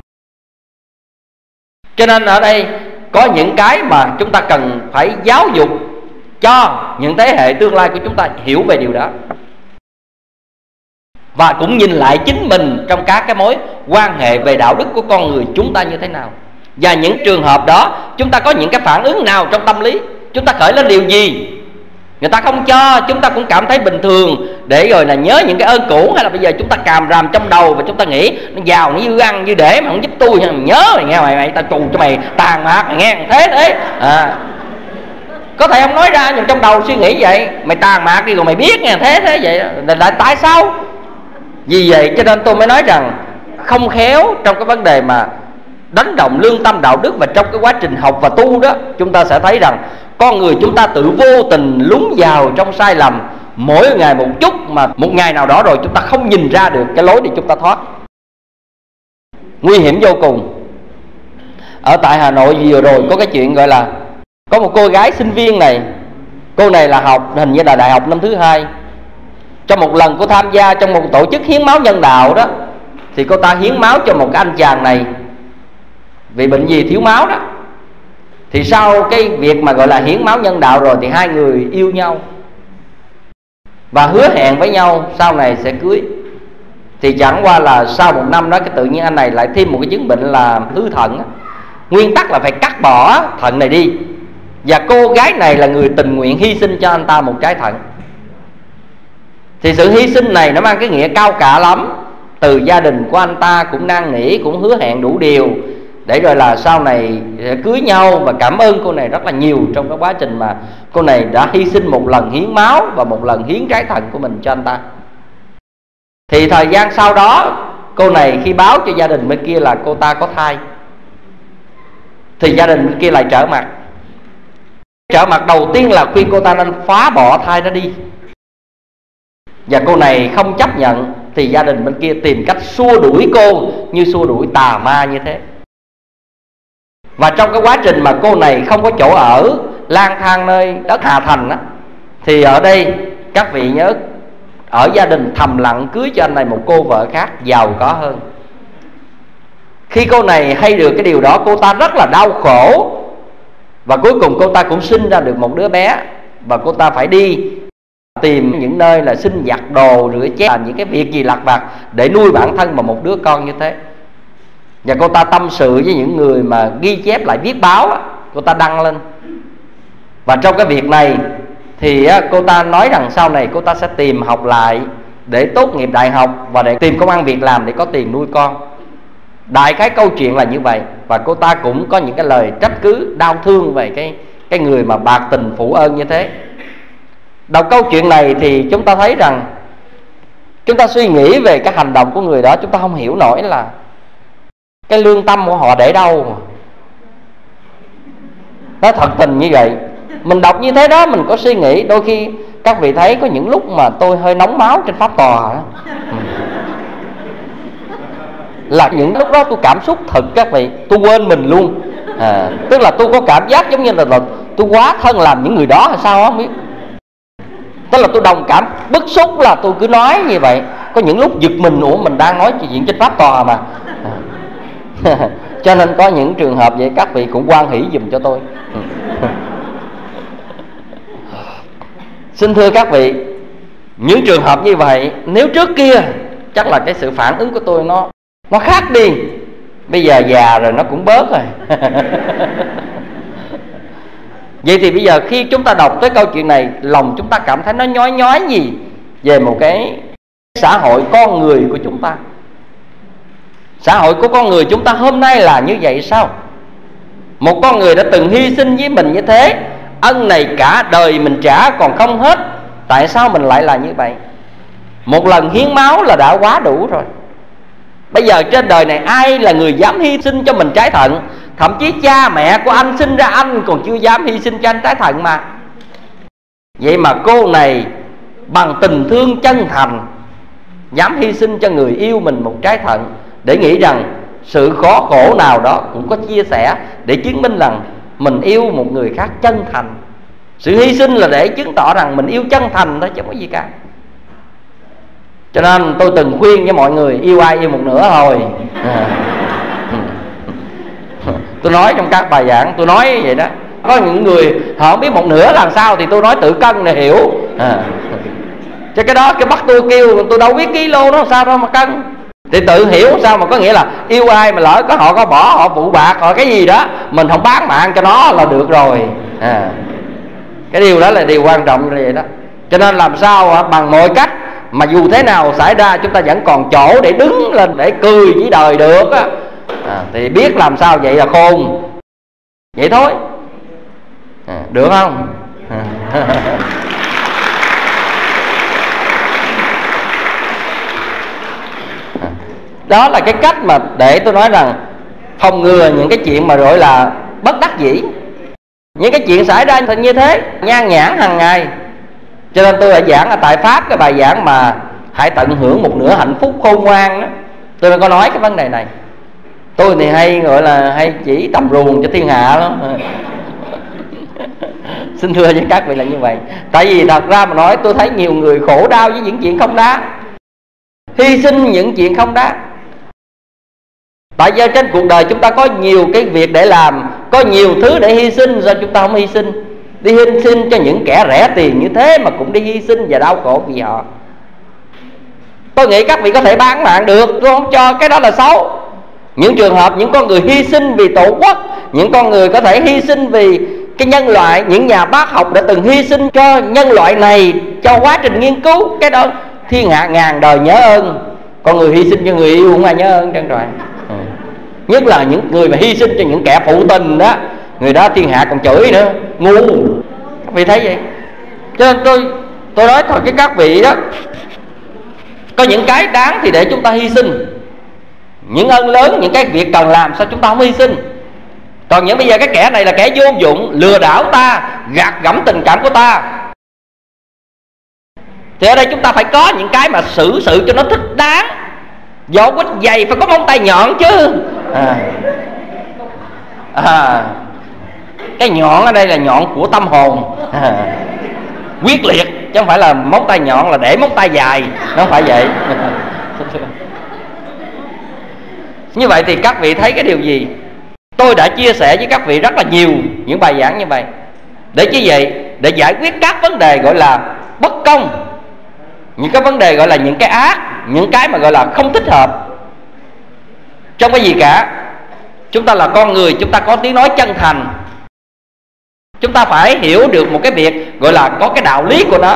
Cho nên ở đây có những cái mà chúng ta cần phải giáo dục cho những thế hệ tương lai của chúng ta hiểu về điều đó. và cũng nhìn lại chính mình trong các cái mối quan hệ về đạo đức của con người chúng ta như thế nào. Và những trường hợp đó chúng ta có những cái phản ứng nào trong tâm lý, chúng ta khởi lên điều gì. Người ta không cho, chúng ta cũng cảm thấy bình thường, để rồi là nhớ những cái ơn cũ, hay là bây giờ chúng ta càm ràm trong đầu và chúng ta nghĩ nó giàu, nó dư ăn dư để mà không giúp tôi, nhớ mày nghe, mày tao trù cho mày tàn mạc, mày nghe thế có thể không nói ra nhưng trong đầu suy nghĩ vậy, mày tàn mạc đi rồi mày biết nghe, thế vậy là tại sao? Vì vậy cho nên tôi mới nói rằng không khéo trong cái vấn đề mà đánh động lương tâm đạo đức, và trong cái quá trình học và tu đó, chúng ta sẽ thấy rằng con người chúng ta tự vô tình lún vào trong sai lầm mỗi ngày một chút, mà một ngày nào đó rồi chúng ta không nhìn ra được cái lối để chúng ta thoát. Nguy hiểm vô cùng. Ở tại Hà Nội vừa rồi có cái chuyện gọi là có một cô gái sinh viên này, cô này là học hình như là đại học năm thứ 2. Trong một lần cô tham gia trong một tổ chức hiến máu nhân đạo đó, thì cô ta hiến máu cho một cái anh chàng này vì bệnh gì thiếu máu đó. Thì sau cái việc mà gọi là hiến máu nhân đạo rồi thì hai người yêu nhau và hứa hẹn với nhau sau này sẽ cưới. Thì chẳng qua là sau một năm đó, cái tự nhiên anh này lại thêm một cái chứng bệnh là ứ thận. Nguyên tắc là phải cắt bỏ thận này đi, và cô gái này là người tình nguyện hy sinh cho anh ta một trái thận. Thì sự hy sinh này nó mang cái nghĩa cao cả lắm. Từ gia đình của anh ta cũng năn nỉ, cũng hứa hẹn đủ điều để rồi là sau này sẽ cưới nhau, và cảm ơn cô này rất là nhiều trong cái quá trình mà cô này đã hy sinh một lần hiến máu và một lần hiến trái thận của mình cho anh ta. Thì thời gian sau đó, cô này khi báo cho gia đình bên kia là cô ta có thai, thì gia đình bên kia lại trở mặt. Trở mặt đầu tiên là khuyên cô ta nên phá bỏ thai đó đi, và cô này không chấp nhận. Thì gia đình bên kia tìm cách xua đuổi cô như xua đuổi tà ma như thế. Và trong cái quá trình mà cô này không có chỗ ở, lang thang nơi đất Hà Thành á, thì ở đây các vị nhớ, ở gia đình thầm lặng cưới cho anh này một cô vợ khác giàu có hơn. Khi cô này hay được cái điều đó, cô ta rất là đau khổ, và cuối cùng cô ta cũng sinh ra được một đứa bé. Và cô ta phải đi tìm những nơi là xin giặt đồ, rửa chén, làm những cái việc gì lặt vặt để nuôi bản thân và một đứa con như thế. Và cô ta tâm sự với những người mà ghi chép lại viết báo á, cô ta đăng lên. Và trong cái việc này thì cô ta nói rằng sau này cô ta sẽ tìm học lại để tốt nghiệp đại học và để tìm công ăn việc làm để có tiền nuôi con. Đại khái câu chuyện là như vậy. Và cô ta cũng có những cái lời trách cứ đau thương về cái người mà bạc tình phụ ơn như thế. Đọc câu chuyện này thì chúng ta thấy rằng, chúng ta suy nghĩ về cái hành động của người đó, chúng ta không hiểu nổi là cái lương tâm của họ để đâu. Nó thật tình như vậy. Mình đọc như thế đó, mình có suy nghĩ. Đôi khi các vị thấy có những lúc mà tôi hơi nóng máu trên pháp tòa đó. Là những lúc đó tôi cảm xúc thật các vị, tôi quên mình luôn. Tức là tôi có cảm giác giống như là tôi quá thân làm những người đó hay sao không biết. Tức là tôi đồng cảm, bức xúc là tôi cứ nói như vậy. Có những lúc giật mình, ủa mình đang nói chuyện trên pháp tòa mà. Cho nên có những trường hợp vậy các vị cũng hoan hỷ dùm cho tôi. Xin thưa các vị, những trường hợp như vậy nếu trước kia chắc là cái sự phản ứng của tôi nó khác đi. Bây giờ già rồi nó cũng bớt rồi. Vậy thì bây giờ khi chúng ta đọc tới câu chuyện này, lòng chúng ta cảm thấy nó nhói nhói gì về một cái xã hội con người của chúng ta. Xã hội của con người chúng ta hôm nay là như vậy sao? Một con người đã từng hy sinh với mình như thế, ân này cả đời mình trả còn không hết, tại sao mình lại là như vậy? Một lần hiến máu là đã quá đủ rồi. Bây giờ trên đời này ai là người dám hy sinh cho mình trái thận? Thậm chí cha mẹ của anh sinh ra anh còn chưa dám hy sinh cho anh trái thận mà. Vậy mà cô này bằng tình thương chân thành dám hy sinh cho người yêu mình một trái thận, để nghĩ rằng sự khó khổ nào đó cũng có chia sẻ, để chứng minh rằng mình yêu một người khác chân thành. Sự hy sinh là để chứng tỏ rằng mình yêu chân thành thôi, chứ không có gì cả. Cho nên tôi từng khuyên với mọi người, yêu ai yêu một nửa thôi. Tôi nói trong các bài giảng, tôi nói vậy đó. Có những người họ không biết một nửa làm sao, thì tôi nói tự cân để hiểu. Chứ cái đó cái bắt tôi kêu tôi đâu biết kilo nó sao đâu mà cân. Thì tự hiểu sao mà có nghĩa là yêu ai mà lỡ có họ có bỏ họ phụ bạc họ cái gì đó, mình không bán mạng cho nó là được rồi. Cái điều đó là điều quan trọng như vậy đó. Cho nên làm sao bằng mọi cách mà dù thế nào xảy ra chúng ta vẫn còn chỗ để đứng lên để cười với đời được á. Thì biết làm sao vậy là khôn. Vậy thôi. Được không? Đó là cái cách mà để tôi nói rằng phòng ngừa những cái chuyện mà gọi là bất đắc dĩ. Những cái chuyện xảy ra như thế nhan nhản hàng ngày. Cho nên tôi đã giảng ở tại Pháp cái bài giảng mà hãy tận hưởng một nửa hạnh phúc khôn ngoan đó. Tôi đã có nói cái vấn đề này. Tôi thì hay gọi là hay chỉ tầm ruồng cho thiên hạ lắm. Xin thưa với các vị là như vậy. Tại vì thật ra mà nói tôi thấy nhiều người khổ đau với những chuyện không đáng, hy sinh những chuyện không đáng. Tại vì trên cuộc đời chúng ta có nhiều cái việc để làm, có nhiều thứ để hy sinh, sao chúng ta không hy sinh? Đi hy sinh cho những kẻ rẻ tiền như thế mà cũng đi hy sinh và đau khổ vì họ. Tôi nghĩ các vị có thể bán mạng được, tôi không cho cái đó là xấu. Những trường hợp những con người hy sinh vì tổ quốc, những con người có thể hy sinh vì cái nhân loại, những nhà bác học đã từng hy sinh cho nhân loại này, cho quá trình nghiên cứu, cái đó thiên hạ ngàn đời nhớ ơn. Con người hy sinh cho người yêu không ai nhớ ơn trơn rồi. Nhất là những người mà hy sinh cho những kẻ phụ tình đó, người đó thiên hạ còn chửi nữa, ngu. Các vị thấy vậy? Cho nên tôi nói thôi cái các vị đó, có những cái đáng thì để chúng ta hy sinh. Những ơn lớn, những cái việc cần làm sao chúng ta không hy sinh. Còn những bây giờ cái kẻ này là kẻ vô dụng, lừa đảo ta, gạt gẫm tình cảm của ta, thì ở đây chúng ta phải có những cái mà xử sự cho nó thích đáng. Vỏ quýt dày phải có móng tay nhọn chứ. Cái nhọn ở đây là nhọn của tâm hồn, quyết liệt, chứ không phải là móng tay nhọn là để móng tay dài. Nó không phải vậy. Như vậy thì các vị thấy cái điều gì? Tôi đã chia sẻ với các vị rất là nhiều những bài giảng như vậy. Để chứ vậy, để giải quyết các vấn đề gọi là bất công, những cái vấn đề gọi là những cái ác, những cái mà gọi là không thích hợp trong cái gì cả. Chúng ta là con người, chúng ta có tiếng nói chân thành. Chúng ta phải hiểu được một cái việc gọi là có cái đạo lý của nó.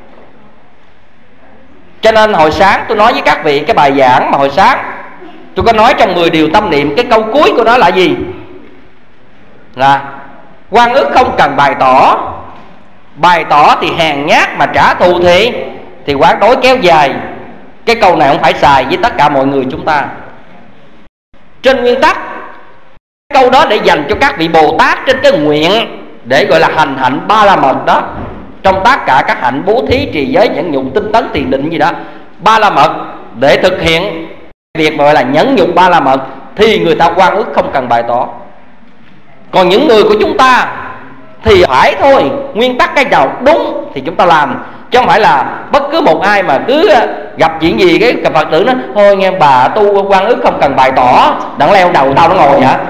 Cho nên hồi sáng tôi nói với các vị cái bài giảng mà hồi sáng tôi có nói trong 10 điều tâm niệm, cái câu cuối của nó là gì? Là oan ức không cần bày tỏ, bày tỏ thì hèn nhát, mà trả thù thì oán đối kéo dài. Cái câu này không phải xài với tất cả mọi người chúng ta. Trên nguyên tắc, câu đó để dành cho các vị Bồ Tát trên cái nguyện để gọi là hành hạnh ba la mật đó. Trong tất cả các hạnh bố thí, trì giới, nhẫn nhục, tinh tấn, thiền định gì đó, ba la mật để thực hiện việc gọi là nhẫn nhục ba la mật thì người ta oan ức không cần bày tỏ. Còn những người của chúng ta thì phải thôi, nguyên tắc cái nào đúng thì chúng ta làm, chứ không phải là bất cứ một ai mà cứ gặp chuyện gì cái Phật tử nó thôi nghe bà tu oan ức không cần bày tỏ, đặng leo đầu tao nó ngồi vậy.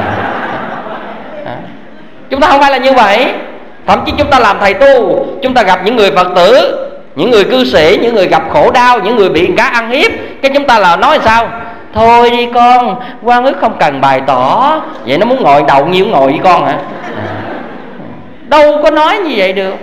Chúng ta không phải là như vậy. Thậm chí chúng ta làm thầy tu, chúng ta gặp những người Phật tử, những người cư sĩ, những người gặp khổ đau, những người bị người cá ăn hiếp, cái chúng ta là nói sao? Thôi đi con, oan ức không cần bày tỏ. Vậy nó muốn ngồi đầu nhiêu ngồi với con hả? Đâu có nói như vậy được.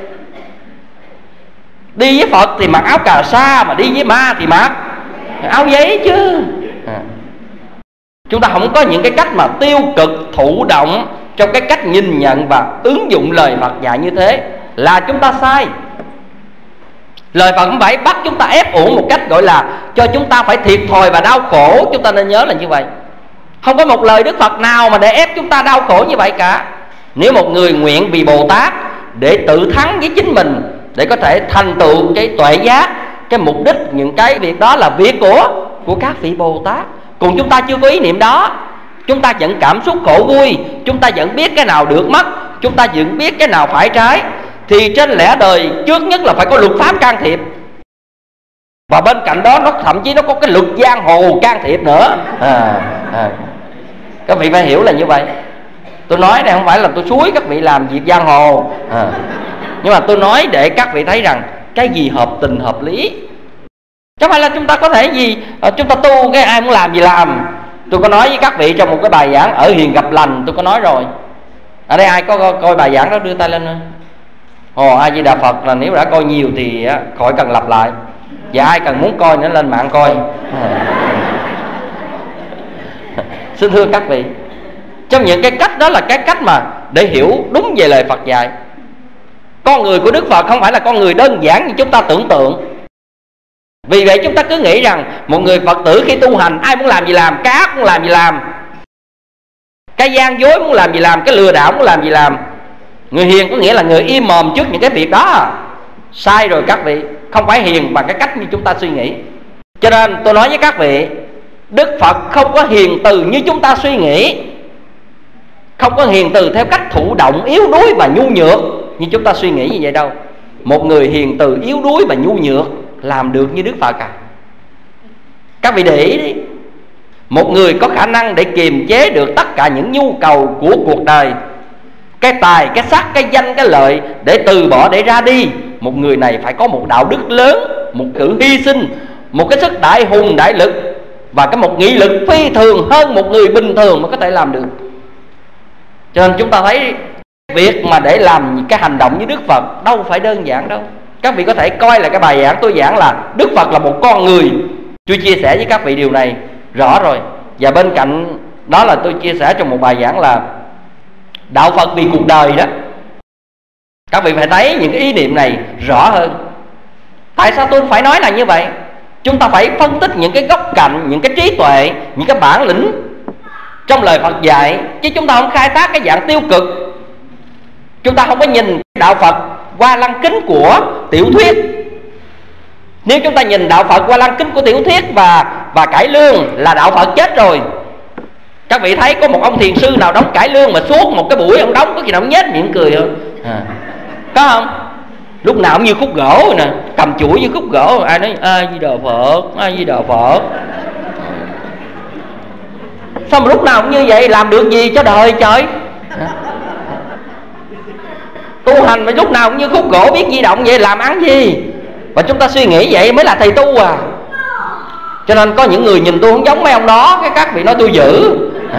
Đi với Phật thì mặc áo cà sa, mà đi với ma thì mặc áo giấy chứ. Chúng ta không có những cái cách mà tiêu cực, thụ động trong cái cách nhìn nhận và ứng dụng lời Phật dạy như thế là chúng ta sai. Lời Phật không phải bắt chúng ta ép uổng một cách gọi là cho chúng ta phải thiệt thòi và đau khổ. Chúng ta nên nhớ là như vậy. Không có một lời Đức Phật nào mà để ép chúng ta đau khổ như vậy cả. Nếu một người nguyện vì Bồ Tát để tự thắng với chính mình, để có thể thành tựu cái tuệ giác, cái mục đích, những cái việc đó là việc của các vị Bồ Tát. Còn chúng ta chưa có ý niệm đó, chúng ta vẫn cảm xúc khổ vui, chúng ta vẫn biết cái nào được mất, chúng ta vẫn biết cái nào phải trái, thì trên lẽ đời trước nhất là phải có luật pháp can thiệp. Và bên cạnh đó nó thậm chí nó có cái luật giang hồ can thiệp nữa. Các vị phải hiểu là như vậy. Tôi nói đây không phải là tôi xúi các vị làm việc giang hồ, nhưng mà tôi nói để các vị thấy rằng cái gì hợp tình hợp lý. Chứ không phải là chúng ta có thể gì chúng ta tu cái ai muốn làm gì làm. Tôi có nói với các vị trong một cái bài giảng ở Hiền Gặp Lành, tôi có nói rồi. Ở đây ai có coi bài giảng đó đưa tay lên. A Di Đà Phật là nếu đã coi nhiều thì khỏi cần lặp lại. Và ai cần muốn coi nữa lên mạng coi. Xin thưa các vị, trong những cái cách đó là cái cách mà để hiểu đúng về lời Phật dạy. Con người của Đức Phật không phải là con người đơn giản như chúng ta tưởng tượng. Vì vậy chúng ta cứ nghĩ rằng một người Phật tử khi tu hành, ai muốn làm gì làm, cái ác muốn làm gì làm, cái gian dối muốn làm gì làm, cái lừa đảo muốn làm gì làm. Người hiền có nghĩa là người im mồm trước những cái việc đó. Sai rồi các vị, không phải hiền bằng cái cách như chúng ta suy nghĩ. Cho nên tôi nói với các vị, Đức Phật không có hiền từ như chúng ta suy nghĩ, không có hiền từ theo cách thụ động, yếu đuối và nhu nhược như chúng ta suy nghĩ như vậy đâu. Một người hiền từ, yếu đuối và nhu nhược làm được như Đức Phật à? Các vị để ý đi. Một người có khả năng để kiềm chế được tất cả những nhu cầu của cuộc đời, cái tài, cái sắc, cái danh, cái lợi, để từ bỏ, để ra đi. Một người này phải có một đạo đức lớn, một sự hy sinh, một cái sức đại hùng đại lực, và một nghị lực phi thường hơn một người bình thường mà có thể làm được. Cho nên chúng ta thấy việc mà để làm cái hành động như Đức Phật đâu phải đơn giản đâu. Các vị có thể coi là cái bài giảng tôi giảng là Đức Phật là một con người. Tôi chia sẻ với các vị điều này rõ rồi. Và bên cạnh đó là tôi chia sẻ trong một bài giảng là đạo Phật vì cuộc đời đó. Các vị phải thấy những cái ý niệm này rõ hơn. Tại sao tôi phải nói là như vậy? Chúng ta phải phân tích những cái góc cạnh, những cái trí tuệ, những cái bản lĩnh trong lời Phật dạy, chứ chúng ta không khai thác cái dạng tiêu cực. Chúng ta không có nhìn đạo Phật qua lăng kính của tiểu thuyết. Nếu chúng ta nhìn đạo Phật qua lăng kính của tiểu thuyết và cải lương là đạo Phật chết rồi. Các vị thấy có một ông thiền sư nào đóng cải lương mà suốt một cái buổi ông đóng có gì đâu nhếch miệng cười không? Có không? Lúc nào cũng như khúc gỗ nè, cầm chuỗi như khúc gỗ, ai nói A Di Đà Phật, A Di Đà Phật. Sao mà lúc nào cũng như vậy, làm được gì cho đời trời? Tu hành mà lúc nào cũng như khúc gỗ biết di động vậy, làm ăn gì? Và chúng ta suy nghĩ vậy mới là thầy tu à. Cho nên có những người nhìn tôi không giống mấy ông đó, cái các vị nói tôi dữ.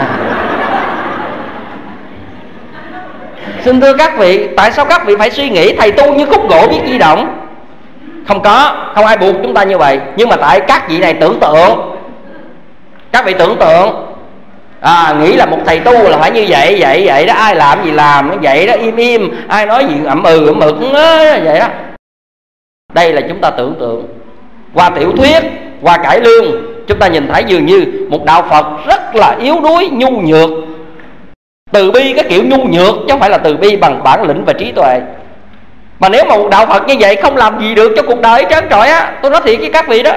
Xin thưa các vị, tại sao các vị phải suy nghĩ thầy tu như khúc gỗ biết di động? Không có, không ai buộc chúng ta như vậy. Nhưng mà tại các vị này tưởng tượng. Các vị tưởng tượng nghĩ là một thầy tu là phải như vậy, vậy đó, ai làm gì làm, vậy đó, im, ai nói gì ậm ực vậy đó. Đây là chúng ta tưởng tượng. Qua tiểu thuyết, qua cải lương, chúng ta nhìn thấy dường như một đạo Phật rất là yếu đuối, nhu nhược. Từ bi cái kiểu nhu nhược, chứ không phải là từ bi bằng bản lĩnh và trí tuệ. Mà nếu mà một đạo Phật như vậy không làm gì được cho cuộc đời trơn trọi á, tôi nói thiệt với các vị đó.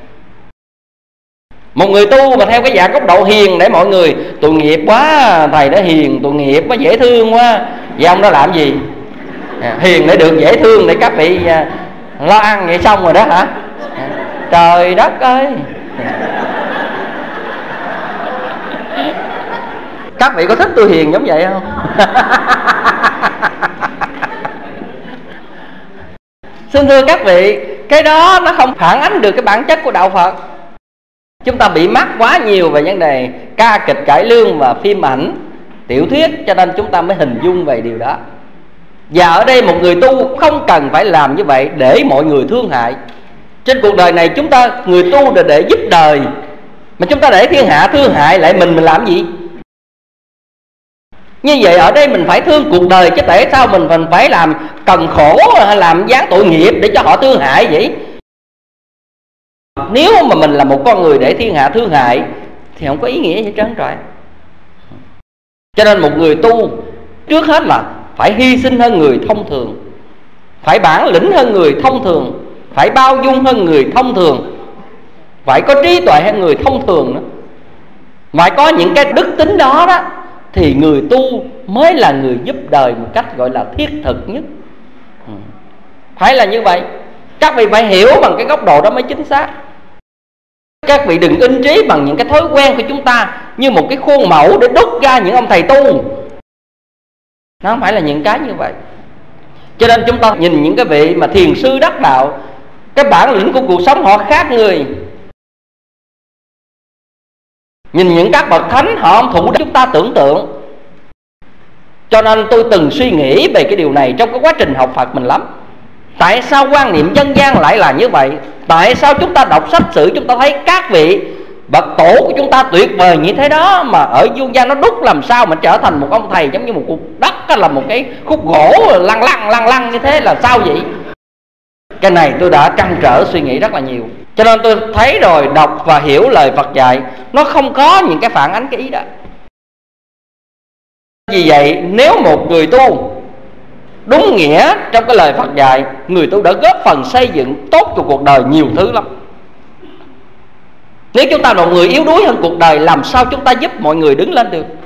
Một người tu mà theo cái dạng góc độ hiền để mọi người tội nghiệp quá, thầy đó hiền, tội nghiệp quá, dễ thương quá. Vậy ông đó làm gì? Hiền để được dễ thương để các vị lo ăn vậy xong rồi đó hả? Trời đất ơi. Các vị có thích tôi hiền giống vậy không? Xin thưa các vị, cái đó nó không phản ánh được cái bản chất của đạo Phật. Chúng ta bị mắc quá nhiều về vấn đề ca kịch, cải lương và phim ảnh, tiểu thuyết, cho nên chúng ta mới hình dung về điều đó. Và ở đây một người tu không cần phải làm như vậy để mọi người thương hại. Trên cuộc đời này chúng ta, người tu là để giúp đời, mà chúng ta để thiên hạ thương hại lại mình làm gì? Như vậy ở đây mình phải thương cuộc đời, chứ tại sao mình phải làm cần khổ hay làm dáng tội nghiệp để cho họ thương hại vậy? Nếu mà mình là một con người để thiên hạ thương hại thì không có ý nghĩa gì trơn trọi. Cho nên một người tu trước hết là phải hy sinh hơn người thông thường, phải bản lĩnh hơn người thông thường, phải bao dung hơn người thông thường, phải có trí tuệ hơn người thông thường nữa. Phải có những cái đức tính đó đó thì người tu mới là người giúp đời một cách gọi là thiết thực nhất. Phải là như vậy. Các vị phải hiểu bằng cái góc độ đó mới chính xác. Các vị đừng in trí bằng những cái thói quen của chúng ta như một cái khuôn mẫu để đúc ra những ông thầy tu. Nó không phải là những cái như vậy. Cho nên chúng ta nhìn những cái vị mà thiền sư đắc đạo, cái bản lĩnh của cuộc sống họ khác người. Nhìn những các bậc thánh họ không thủ chúng ta tưởng tượng. Cho nên tôi từng suy nghĩ về cái điều này trong cái quá trình học Phật mình lắm. Tại sao quan niệm dân gian lại là như vậy? Tại sao chúng ta đọc sách sử chúng ta thấy các vị bậc tổ của chúng ta tuyệt vời như thế đó, mà ở dương gian nó đúc làm sao mà trở thành một ông thầy giống như một cục đất, hay là một cái khúc gỗ lăn lăn như thế là sao vậy? Cái này tôi đã trăn trở suy nghĩ rất là nhiều. Cho nên tôi thấy rồi, đọc và hiểu lời Phật dạy, nó không có những cái phản ánh cái ý đó. Vì vậy nếu một người tu đúng nghĩa trong cái lời Phật dạy, người tu đã góp phần xây dựng tốt cho cuộc đời nhiều thứ lắm. Nếu chúng ta là một người yếu đuối hơn cuộc đời, làm sao chúng ta giúp mọi người đứng lên được?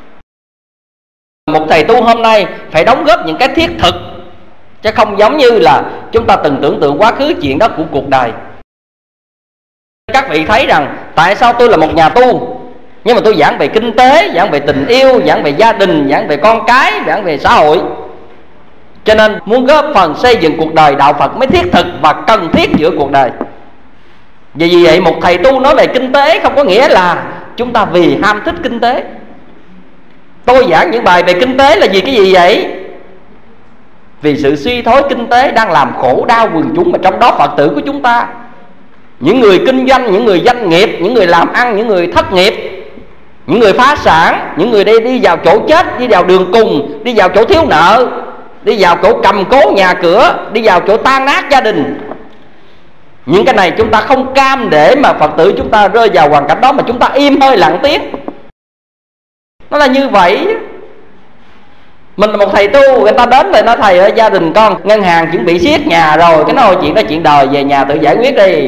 Một thầy tu hôm nay phải đóng góp những cái thiết thực, chứ không giống như là chúng ta từng tưởng tượng quá khứ chuyện đó của cuộc đời. Các vị thấy rằng tại sao tôi là một nhà tu, nhưng mà tôi giảng về kinh tế, giảng về tình yêu, giảng về gia đình, giảng về con cái, giảng về xã hội. Cho nên muốn góp phần xây dựng cuộc đời đạo Phật mới thiết thực và cần thiết giữa cuộc đời. Vì vậy một thầy tu nói về kinh tế không có nghĩa là chúng ta vì ham thích kinh tế. Tôi giảng những bài về kinh tế là vì cái gì vậy? Vì sự suy thoái kinh tế đang làm khổ đau quần chúng, mà trong đó Phật tử của chúng ta, những người kinh doanh, những người doanh nghiệp, những người làm ăn, những người thất nghiệp, những người phá sản, những người đi vào chỗ chết, đi vào đường cùng, đi vào chỗ thiếu nợ, đi vào chỗ cầm cố nhà cửa, đi vào chỗ tan nát gia đình. Những cái này chúng ta không cam để mà Phật tử chúng ta rơi vào hoàn cảnh đó, mà chúng ta im hơi lặng tiếng. Nó là như vậy. Mình là một thầy tu, người ta đến rồi nói thầy ơi, gia đình con ngân hàng chuẩn bị siết nhà rồi, cái nói chuyện đó chuyện đời, về nhà tự giải quyết đi.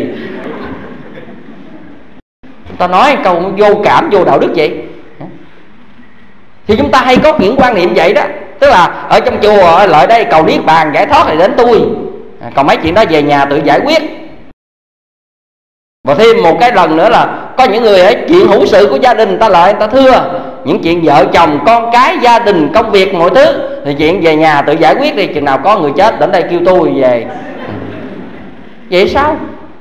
Chúng ta nói câu vô cảm, vô đạo đức vậy. Thì chúng ta hay có những quan niệm vậy đó. Tức là ở trong chùa lại đây cầu niết bàn giải thoát thì đến tôi, còn mấy chuyện đó về nhà tự giải quyết. Và thêm một cái lần nữa là có những người ở chuyện hữu sự của gia đình người ta lại người ta thưa những chuyện vợ chồng, con cái, gia đình, công việc, mọi thứ thì chuyện về nhà tự giải quyết đi, chừng nào có người chết đến đây kêu tôi về. Vậy sao?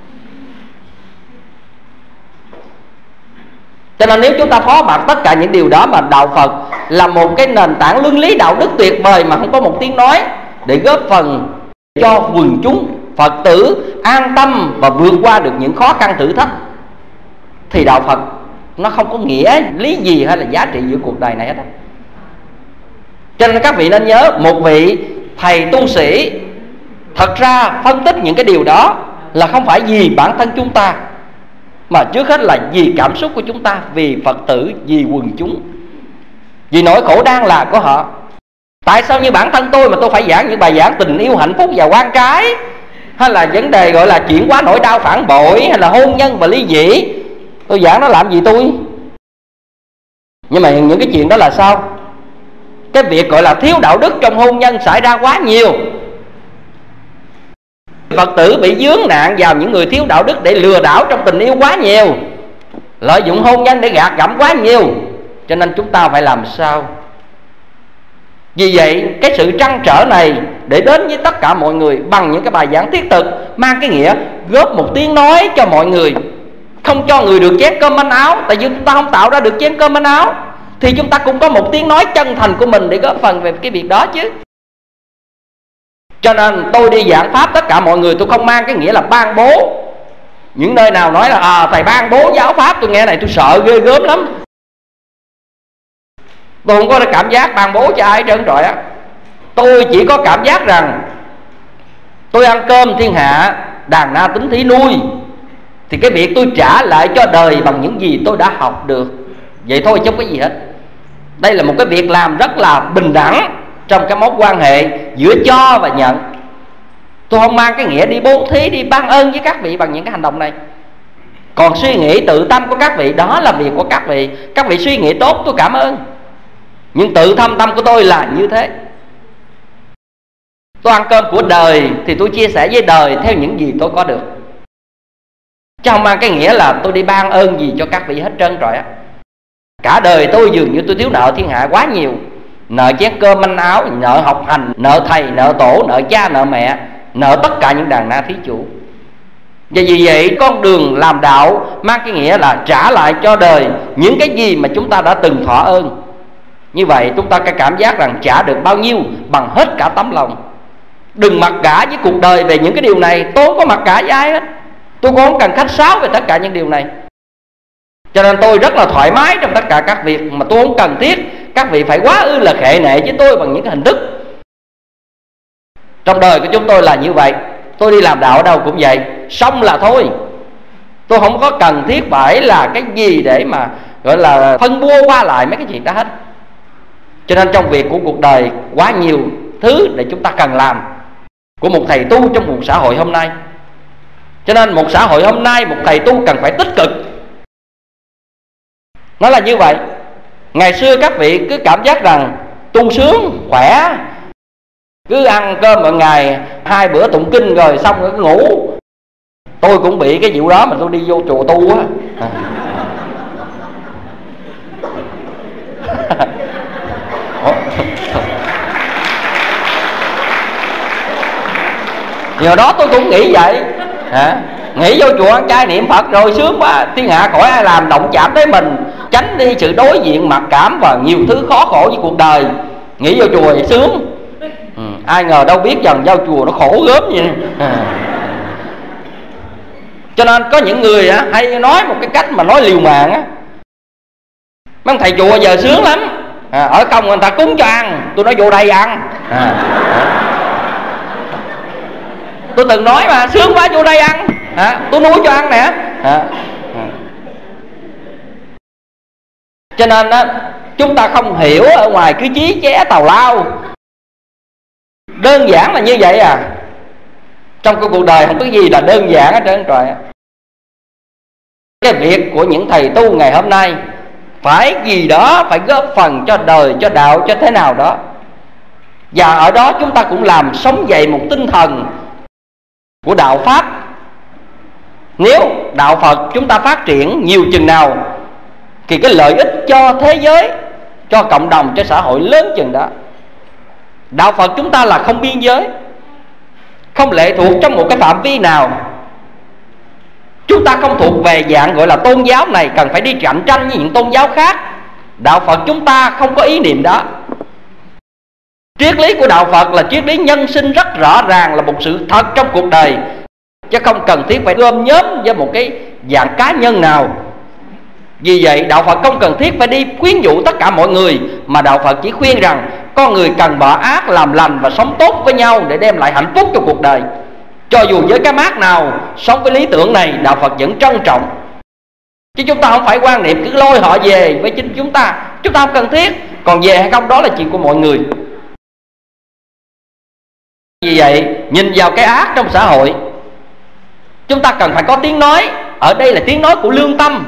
Cho nên nếu chúng ta phó mặc tất cả những điều đó, mà đạo Phật là một cái nền tảng luân lý đạo đức tuyệt vời mà không có một tiếng nói để góp phần cho quần chúng Phật tử an tâm và vượt qua được những khó khăn thử thách, thì đạo Phật nó không có nghĩa lý gì hay là giá trị giữa cuộc đời này hết. Cho nên các vị nên nhớ, một vị thầy tu sĩ thật ra phân tích những cái điều đó là không phải vì bản thân chúng ta, mà trước hết là vì cảm xúc của chúng ta, vì Phật tử, vì quần chúng, vì nỗi khổ đang là của họ. Tại sao như bản thân tôi mà tôi phải giảng những bài giảng tình yêu, hạnh phúc và quan trái, hay là vấn đề gọi là chuyển hóa nỗi đau phản bội, hay là hôn nhân và ly dị, tôi giảng nó làm gì tôi? Nhưng mà những cái chuyện đó là sao? Cái việc gọi là thiếu đạo đức trong hôn nhân xảy ra quá nhiều. Phật tử bị vướng nạn vào những người thiếu đạo đức để lừa đảo trong tình yêu quá nhiều, lợi dụng hôn nhân để gạt gẫm quá nhiều. Cho nên chúng ta phải làm sao? Vì vậy cái sự trăn trở này để đến với tất cả mọi người bằng những cái bài giảng thiết thực, mang cái nghĩa góp một tiếng nói cho mọi người, không cho người được chén cơm manh áo. Tại vì chúng ta không tạo ra được chén cơm manh áo, thì chúng ta cũng có một tiếng nói chân thành của mình để góp phần về cái việc đó chứ. Cho nên tôi đi giảng pháp tất cả mọi người, tôi không mang cái nghĩa là ban bố. Những nơi nào nói là thầy ban bố giáo pháp, tôi nghe này tôi sợ ghê gớm lắm. Tôi không có cảm giác ban bố cho ai hết trơn rồi á. Tôi chỉ có cảm giác rằng tôi ăn cơm thiên hạ, đàn na tính thí nuôi, thì cái việc tôi trả lại cho đời bằng những gì tôi đã học được. Vậy thôi chứ không có gì hết. Đây là một cái việc làm rất là bình đẳng trong cái mối quan hệ giữa cho và nhận. Tôi không mang cái nghĩa đi bố thí, đi ban ơn với các vị bằng những cái hành động này. Còn suy nghĩ tự tâm của các vị, đó là việc của các vị. Các vị suy nghĩ tốt tôi cảm ơn, nhưng tự thâm tâm của tôi là như thế. Tôi ăn cơm của đời thì tôi chia sẻ với đời theo những gì tôi có được, chứ không mang cái nghĩa là tôi đi ban ơn gì cho các vị hết trơn rồi á. Cả đời tôi dường như tôi thiếu nợ thiên hạ quá nhiều, nợ chén cơm manh áo, nợ học hành, nợ thầy, nợ tổ, nợ cha, nợ mẹ, nợ tất cả những đàn na thí chủ. Và vì vậy con đường làm đạo mang cái nghĩa là trả lại cho đời những cái gì mà chúng ta đã từng thọ ơn. Như vậy chúng ta có cảm giác rằng trả được bao nhiêu bằng hết cả tấm lòng. Đừng mặc cả với cuộc đời về những cái điều này. Tôi không có mặc cả với ai hết. Tôi cũng không cần khách sáo về tất cả những điều này. Cho nên tôi rất là thoải mái trong tất cả các việc, mà tôi không cần thiết các vị phải quá ư là khệ nệ với tôi bằng những cái hình thức. Trong đời của chúng tôi là như vậy. Tôi đi làm đạo ở đâu cũng vậy, xong là thôi. Tôi không có cần thiết phải là cái gì để mà gọi là phân bua qua lại mấy cái chuyện đó hết. Cho nên trong việc của cuộc đời quá nhiều thứ để chúng ta cần làm của một thầy tu trong một xã hội hôm nay. Cho nên một xã hội hôm nay, một thầy tu cần phải tích cực. Nó là như vậy. Ngày xưa các vị cứ cảm giác rằng tu sướng, khỏe, cứ ăn cơm mỗi ngày 2 bữa tụng kinh rồi xong rồi cứ ngủ. Tôi cũng bị cái vụ đó mà tôi đi vô chùa tu á. Nhờ đó tôi cũng nghĩ vậy. Nghĩ vô chùa ăn chay niệm Phật rồi sướng quá, thiên hạ khỏi ai làm động chạm tới mình, tránh đi sự đối diện mặc cảm và nhiều thứ khó khổ với cuộc đời. Nghĩ vô chùa vậy sướng. Ai ngờ đâu biết dần vào chùa nó khổ gớm vậy. Cho nên có những người hay nói một cái cách mà nói liều mạng á. Mấy thầy chùa giờ sướng lắm. Ở công người ta cúng cho ăn, tôi nói vô đây ăn. Tôi từng nói mà, sướng quá vô đây ăn. Tôi nuôi cho ăn nè. Cho nên chúng ta không hiểu ở ngoài cứ chí ché tào lao. Đơn giản là như vậy à. Trong cái cuộc đời không có gì là đơn giản hết trơn trời. Cái việc của những thầy tu ngày hôm nay phải gì đó, phải góp phần cho đời, cho đạo, cho thế nào đó. Và ở đó chúng ta cũng làm sống dậy một tinh thần của đạo Pháp. Nếu đạo Phật chúng ta phát triển nhiều chừng nào thì cái lợi ích cho thế giới, cho cộng đồng, cho xã hội lớn chừng đó. Đạo Phật chúng ta là không biên giới, không lệ thuộc trong một cái phạm vi nào. Chúng ta không thuộc về dạng gọi là tôn giáo này cần phải đi cạnh tranh với những tôn giáo khác. Đạo Phật chúng ta không có ý niệm đó. Triết lý của đạo Phật là triết lý nhân sinh rất rõ ràng, là một sự thật trong cuộc đời, chứ không cần thiết phải gom nhóm với một cái dạng cá nhân nào. Vì vậy đạo Phật không cần thiết phải đi khuyến dụ tất cả mọi người, mà đạo Phật chỉ khuyên rằng con người cần bỏ ác làm lành và sống tốt với nhau để đem lại hạnh phúc cho cuộc đời. Cho dù với cái mác nào sống với lý tưởng này, đạo Phật vẫn trân trọng. Chứ chúng ta không phải quan niệm cứ lôi họ về với chính chúng ta. Chúng ta không cần thiết. Còn về hay không đó là chuyện của mọi người. Vì vậy nhìn vào cái ác trong xã hội, chúng ta cần phải có tiếng nói. Ở đây là tiếng nói của lương tâm.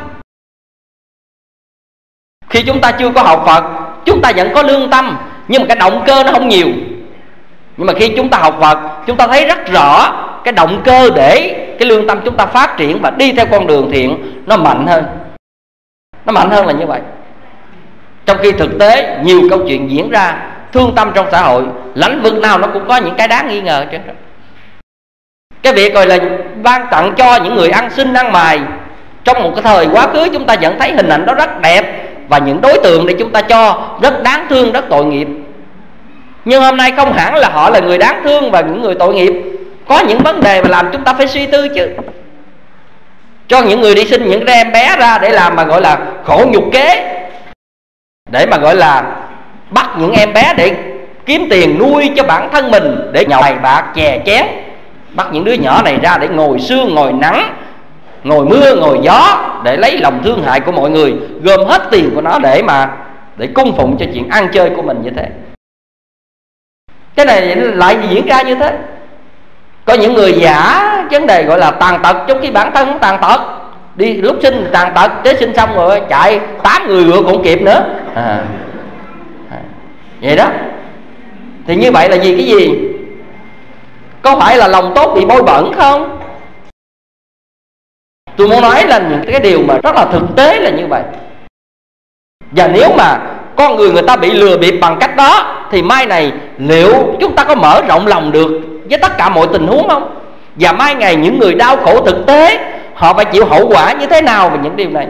Khi chúng ta chưa có học Phật, chúng ta vẫn có lương tâm, nhưng mà cái động cơ nó không nhiều. Nhưng mà khi chúng ta học Phật, chúng ta thấy rất rõ cái động cơ để cái lương tâm chúng ta phát triển và đi theo con đường thiện nó mạnh hơn. Nó mạnh hơn là như vậy. Trong khi thực tế nhiều câu chuyện diễn ra thương tâm trong xã hội, lĩnh vực nào nó cũng có những cái đáng nghi ngờ chứ. Cái việc gọi là ban tặng cho những người ăn xin ăn mài, trong một cái thời quá khứ chúng ta vẫn thấy hình ảnh đó rất đẹp, và những đối tượng để chúng ta cho rất đáng thương, rất tội nghiệp. Nhưng hôm nay không hẳn là họ là người đáng thương và những người tội nghiệp. Có những vấn đề mà làm chúng ta phải suy tư chứ. Cho những người đi sinh những em bé ra để làm mà gọi là khổ nhục kế, để mà gọi là bắt những em bé để kiếm tiền nuôi cho bản thân mình, để nhậu bạc chè chén. Bắt những đứa nhỏ này ra để ngồi sương, ngồi nắng, ngồi mưa, ngồi gió, để lấy lòng thương hại của mọi người, gom hết tiền của nó để cung phụng cho chuyện ăn chơi của mình như thế. Cái này lại diễn ra như thế. Có những người giả vấn đề gọi là tàn tật, trong khi bản thân cũng tàn tật. Đi lúc sinh tàn tật, tới sinh xong rồi chạy 8 người ngựa cũng kịp nữa. Vậy đó. Thì như vậy là vì cái gì? Có phải là lòng tốt bị bôi bẩn không? Tôi muốn nói là những cái điều mà rất là thực tế là như vậy. Và nếu mà con người ta bị lừa bịp bằng cách đó, thì mai này liệu chúng ta có mở rộng lòng được với tất cả mọi tình huống không? Và mai ngày những người đau khổ thực tế, họ phải chịu hậu quả như thế nào về những điều này?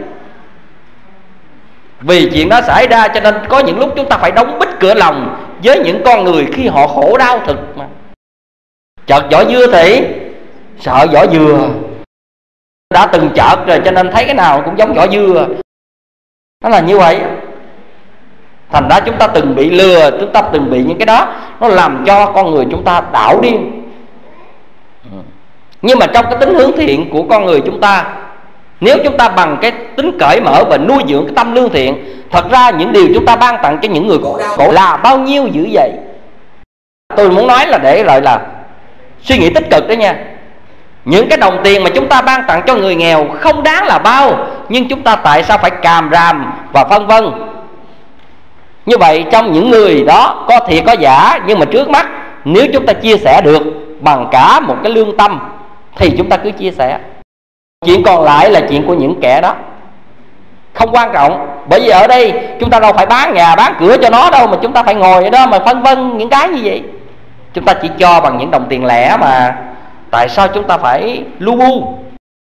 Vì chuyện đó xảy ra cho nên có những lúc chúng ta phải đóng bít cửa lòng với những con người khi họ khổ đau thực mà. Chợt vỏ dưa thì sợ vỏ dừa, đã từng chợt rồi cho nên thấy cái nào cũng giống vỏ dừa. Nó là như vậy. Thành ra chúng ta từng bị lừa, chúng ta từng bị những cái đó, nó làm cho con người chúng ta đảo điên. Nhưng mà trong cái tính hướng thiện của con người chúng ta, nếu chúng ta bằng cái tính cởi mở và nuôi dưỡng cái tâm lương thiện, thật ra những điều chúng ta ban tặng cho những người khổ là bao nhiêu dữ vậy. Tôi muốn nói là để gọi là suy nghĩ tích cực đó nha. Những cái đồng tiền mà chúng ta ban tặng cho người nghèo không đáng là bao, nhưng chúng ta tại sao phải càm ràm và phân vân? Như vậy trong những người đó có thiệt có giả, nhưng mà trước mắt nếu chúng ta chia sẻ được bằng cả một cái lương tâm thì chúng ta cứ chia sẻ. Chuyện còn lại là chuyện của những kẻ đó, không quan trọng. Bởi vì ở đây chúng ta đâu phải bán nhà bán cửa cho nó đâu, mà chúng ta phải ngồi ở đó mà phân vân những cái như vậy. Chúng ta chỉ cho bằng những đồng tiền lẻ mà tại sao chúng ta phải lu bu?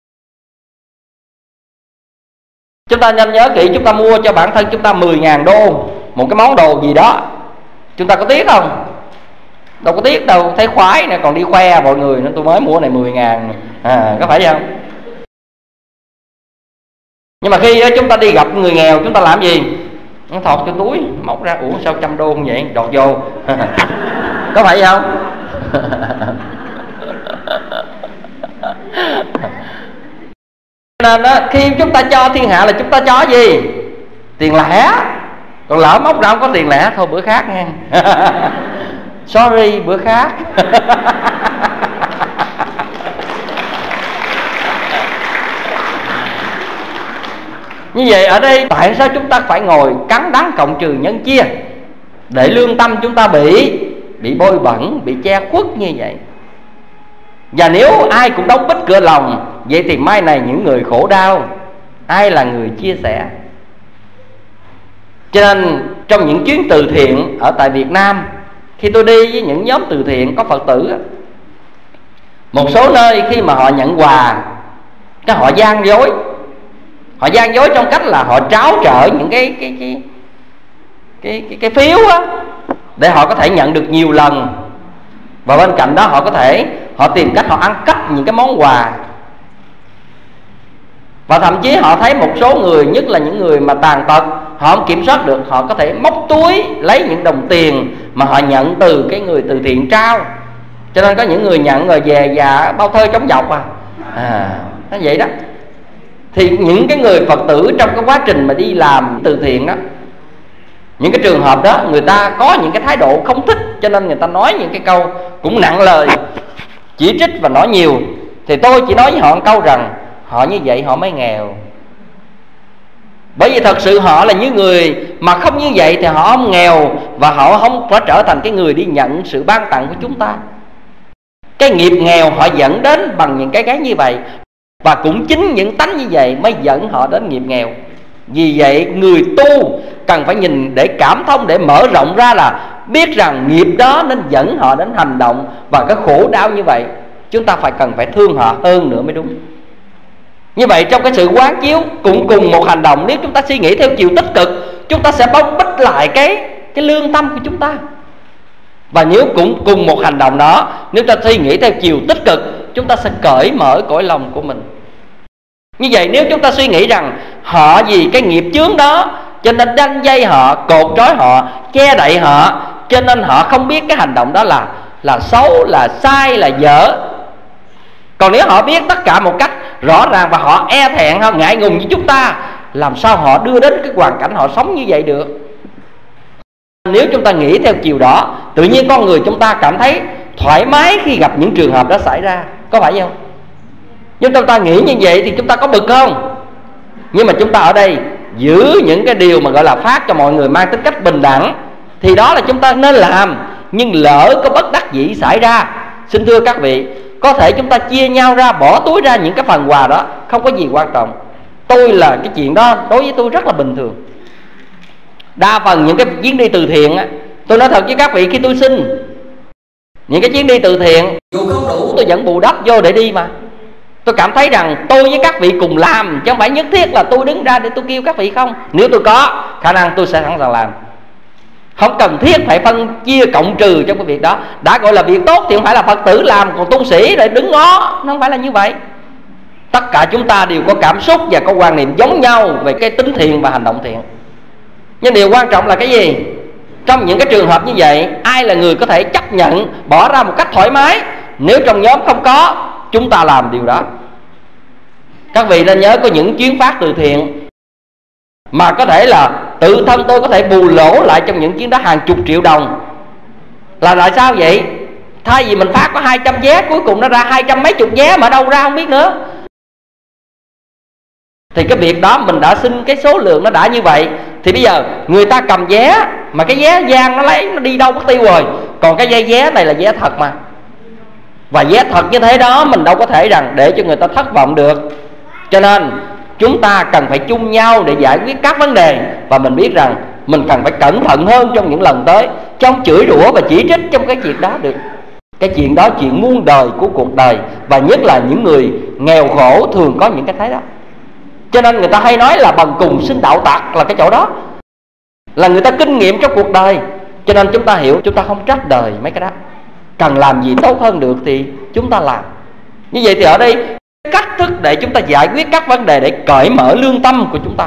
Chúng ta nên nhớ kỹ, chúng ta mua cho bản thân chúng ta 10.000 đô một cái món đồ gì đó, chúng ta có tiếc không? Đâu có tiếc đâu, thấy khoái nè, còn đi khoe mọi người nữa, tôi mới mua này 10.000, có phải không? Nhưng mà khi chúng ta đi gặp người nghèo, chúng ta làm gì? Nó thọt cho túi, móc ra, ủa sao 100 đô không vậy? Đọt vô. Có phải không? Nên đó, khi chúng ta cho thiên hạ là chúng ta cho gì? Tiền lẻ. Còn lỡ móc ra không có tiền lẻ, thôi bữa khác nha. Sorry, bữa khác. Như vậy ở đây tại sao chúng ta phải ngồi cắn đắng cộng trừ nhân chia, để lương tâm chúng ta bị bôi bẩn, bị che khuất như vậy? Và nếu ai cũng đóng bít cửa lòng, vậy thì mai này những người khổ đau, ai là người chia sẻ? Cho nên trong những chuyến từ thiện ở tại Việt Nam, khi tôi đi với những nhóm từ thiện có Phật tử, một số nơi khi mà họ nhận quà, cái họ gian dối. Họ gian dối trong cách là họ tráo trợ những cái phiếu á, để họ có thể nhận được nhiều lần. Và bên cạnh đó họ tìm cách họ ăn cắp những cái món quà. Và thậm chí họ thấy một số người, nhất là những người mà tàn tật, họ không kiểm soát được, họ có thể móc túi lấy những đồng tiền mà họ nhận từ cái người từ thiện trao. Cho nên có những người nhận rồi về và bao thơ chống dọc nó vậy đó. Thì những cái người Phật tử trong cái quá trình mà đi làm từ thiện đó, những cái trường hợp đó người ta có những cái thái độ không thích, cho nên người ta nói những cái câu cũng nặng lời, chỉ trích và nói nhiều. Thì tôi chỉ nói với họ một câu rằng họ như vậy họ mới nghèo. Bởi vì thật sự họ là những người mà không như vậy thì họ không nghèo, và họ không có trở thành cái người đi nhận sự ban tặng của chúng ta. Cái nghiệp nghèo họ dẫn đến bằng những cái như vậy, và cũng chính những tánh như vậy mới dẫn họ đến nghiệp nghèo. Vì vậy người tu cần phải nhìn để cảm thông, để mở rộng ra là biết rằng nghiệp đó nên dẫn họ đến hành động và cái khổ đau như vậy. Chúng ta cần phải thương họ hơn nữa mới đúng. Như vậy trong cái sự quán chiếu cũng cùng một hành động, nếu chúng ta suy nghĩ theo chiều tích cực, chúng ta sẽ bóc bích lại cái lương tâm của chúng ta. Và nếu cũng cùng một hành động đó, nếu ta suy nghĩ theo chiều tích cực, chúng ta sẽ cởi mở cõi lòng của mình. Như vậy nếu chúng ta suy nghĩ rằng họ vì cái nghiệp chướng đó cho nên đanh dây họ, cột trói họ, che đậy họ, cho nên họ không biết cái hành động đó là xấu, là sai, là dở. Còn nếu họ biết tất cả một cách rõ ràng và họ e thẹn, họ ngại ngùng với chúng ta, làm sao họ đưa đến cái hoàn cảnh họ sống như vậy được? Nếu chúng ta nghĩ theo chiều đó, tự nhiên con người chúng ta cảm thấy thoải mái khi gặp những trường hợp đó xảy ra, có phải không? Nhưng chúng ta nghĩ như vậy thì chúng ta có bực không? Nhưng mà chúng ta ở đây giữ những cái điều mà gọi là phát cho mọi người mang tính cách bình đẳng, thì đó là chúng ta nên làm. Nhưng lỡ có bất đắc dĩ xảy ra, xin thưa các vị, có thể chúng ta chia nhau ra, bỏ túi ra những cái phần quà đó, không có gì quan trọng. Tôi là cái chuyện đó đối với tôi rất là bình thường. Đa phần những cái chuyến đi từ thiện á, tôi nói thật với các vị, khi tôi xin những cái chuyến đi từ thiện, dù không đủ tôi vẫn bù đắp vô để đi mà. Tôi cảm thấy rằng tôi với các vị cùng làm, chứ không phải nhất thiết là tôi đứng ra để tôi kêu các vị không. Nếu tôi có khả năng tôi sẽ sẵn sàng làm, không cần thiết phải phân chia cộng trừ trong cái việc đó. Đã gọi là việc tốt thì không phải là Phật tử làm, còn tu sĩ lại đứng ngó, nó không phải là như vậy. Tất cả chúng ta đều có cảm xúc và có quan niệm giống nhau về cái tính thiện và hành động thiện. Nhưng điều quan trọng là cái gì? Trong những cái trường hợp như vậy, ai là người có thể chấp nhận bỏ ra một cách thoải mái? Nếu trong nhóm không có, chúng ta làm điều đó. Các vị nên nhớ, có những chuyến phát từ thiện mà có thể là tự thân tôi có thể bù lỗ lại trong những chuyến đó hàng chục triệu đồng. Là tại sao vậy? Thay vì mình phát có 200 vé, cuối cùng nó ra 200 mấy chục vé mà đâu ra không biết nữa. Thì cái việc đó mình đã xin cái số lượng nó đã như vậy, thì bây giờ người ta cầm vé mà cái vé gian nó lấy, nó đi đâu mất tiêu rồi. Còn cái dây vé này là vé thật mà. Và vé thật như thế đó mình đâu có thể rằng để cho người ta thất vọng được. Cho nên chúng ta cần phải chung nhau để giải quyết các vấn đề. Và mình biết rằng mình cần phải cẩn thận hơn trong những lần tới, trong chửi rủa và chỉ trích trong cái chuyện đó được. Cái chuyện đó chuyện muôn đời của cuộc đời. Và nhất là những người nghèo khổ thường có những cái thế đó. Cho nên người ta hay nói là bần cùng sinh đạo tặc, là cái chỗ đó, là người ta kinh nghiệm trong cuộc đời. Cho nên chúng ta hiểu, chúng ta không trách đời mấy cái đó. Cần làm gì tốt hơn được thì chúng ta làm. Như vậy thì ở đây cách thức để chúng ta giải quyết các vấn đề để cởi mở lương tâm của chúng ta.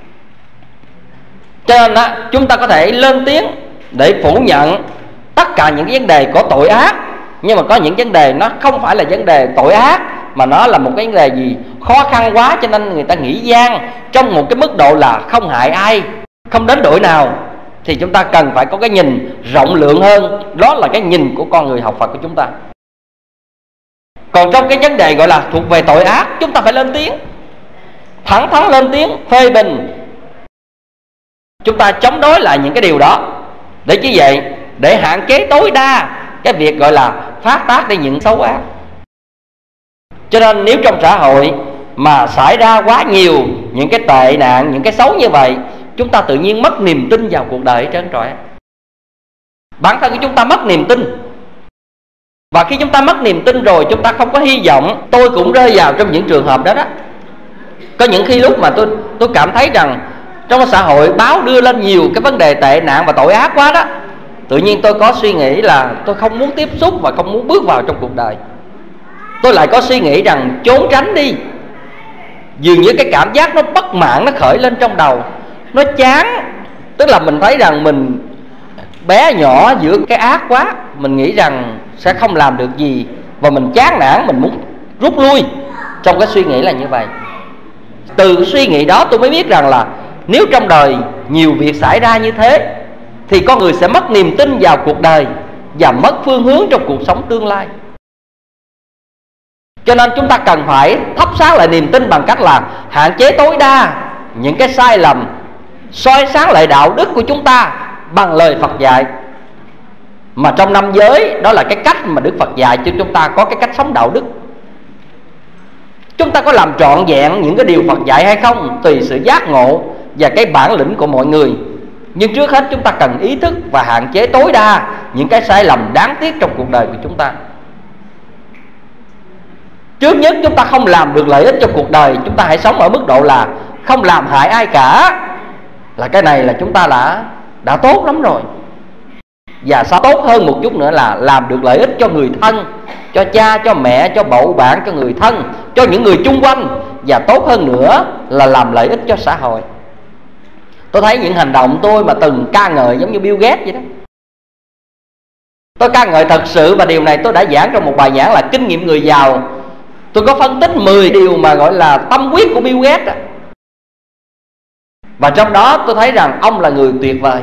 Cho nên đó, chúng ta có thể lên tiếng để phủ nhận tất cả những cái vấn đề có tội ác. Nhưng mà có những vấn đề nó không phải là vấn đề tội ác, mà nó là một cái vấn đề gì khó khăn quá, cho nên người ta nghĩ gian trong một cái mức độ là không hại ai, không đến đổi nào. Thì chúng ta cần phải có cái nhìn rộng lượng hơn. Đó là cái nhìn của con người học Phật của chúng ta. Còn trong cái vấn đề gọi là thuộc về tội ác, chúng ta phải lên tiếng, thẳng thắn lên tiếng phê bình. Chúng ta chống đối lại những cái điều đó. Để như vậy, để hạn chế tối đa cái việc gọi là phát tác đi những xấu ác. Cho nên nếu trong xã hội mà xảy ra quá nhiều những cái tệ nạn, những cái xấu như vậy, chúng ta tự nhiên mất niềm tin vào cuộc đời trơn trọi. Bản thân của chúng ta mất niềm tin. Và khi chúng ta mất niềm tin rồi, chúng ta không có hy vọng. Tôi cũng rơi vào trong những trường hợp đó đó. Có những khi lúc mà tôi cảm thấy rằng trong xã hội báo đưa lên nhiều cái vấn đề tệ nạn và tội ác quá đó, tự nhiên tôi có suy nghĩ là tôi không muốn tiếp xúc và không muốn bước vào trong cuộc đời. Tôi lại có suy nghĩ rằng trốn tránh đi. Dường như cái cảm giác nó bất mãn nó khởi lên trong đầu, nó chán. Tức là mình thấy rằng mình bé nhỏ giữa cái ác quá, mình nghĩ rằng sẽ không làm được gì, và mình chán nản, mình muốn rút lui. Trong cái suy nghĩ là như vậy. Từ suy nghĩ đó tôi mới biết rằng là nếu trong đời nhiều việc xảy ra như thế thì con người sẽ mất niềm tin vào cuộc đời và mất phương hướng trong cuộc sống tương lai. Cho nên chúng ta cần phải thắp sáng lại niềm tin bằng cách là hạn chế tối đa những cái sai lầm, soi sáng lại đạo đức của chúng ta bằng lời Phật dạy. Mà trong năm giới, đó là cái cách mà Đức Phật dạy cho chúng ta có cái cách sống đạo đức. Chúng ta có làm trọn vẹn những cái điều Phật dạy hay không tùy sự giác ngộ và cái bản lĩnh của mọi người. Nhưng trước hết chúng ta cần ý thức và hạn chế tối đa những cái sai lầm đáng tiếc trong cuộc đời của chúng ta. Trước nhất chúng ta không làm được lợi ích cho cuộc đời, chúng ta hãy sống ở mức độ là không làm hại ai cả. Là cái này là chúng ta đã tốt lắm rồi. Và sao tốt hơn một chút nữa là làm được lợi ích cho người thân, cho cha, cho mẹ, cho bầu bạn, cho người thân, cho những người chung quanh. Và tốt hơn nữa là làm lợi ích cho xã hội. Tôi thấy những hành động tôi mà từng ca ngợi giống như Bill Gates vậy đó. Tôi ca ngợi thật sự, và điều này tôi đã giảng trong một bài giảng là kinh nghiệm người giàu. Tôi có phân tích 10 điều mà gọi là tâm huyết của Bill Gates đó. Và trong đó tôi thấy rằng ông là người tuyệt vời.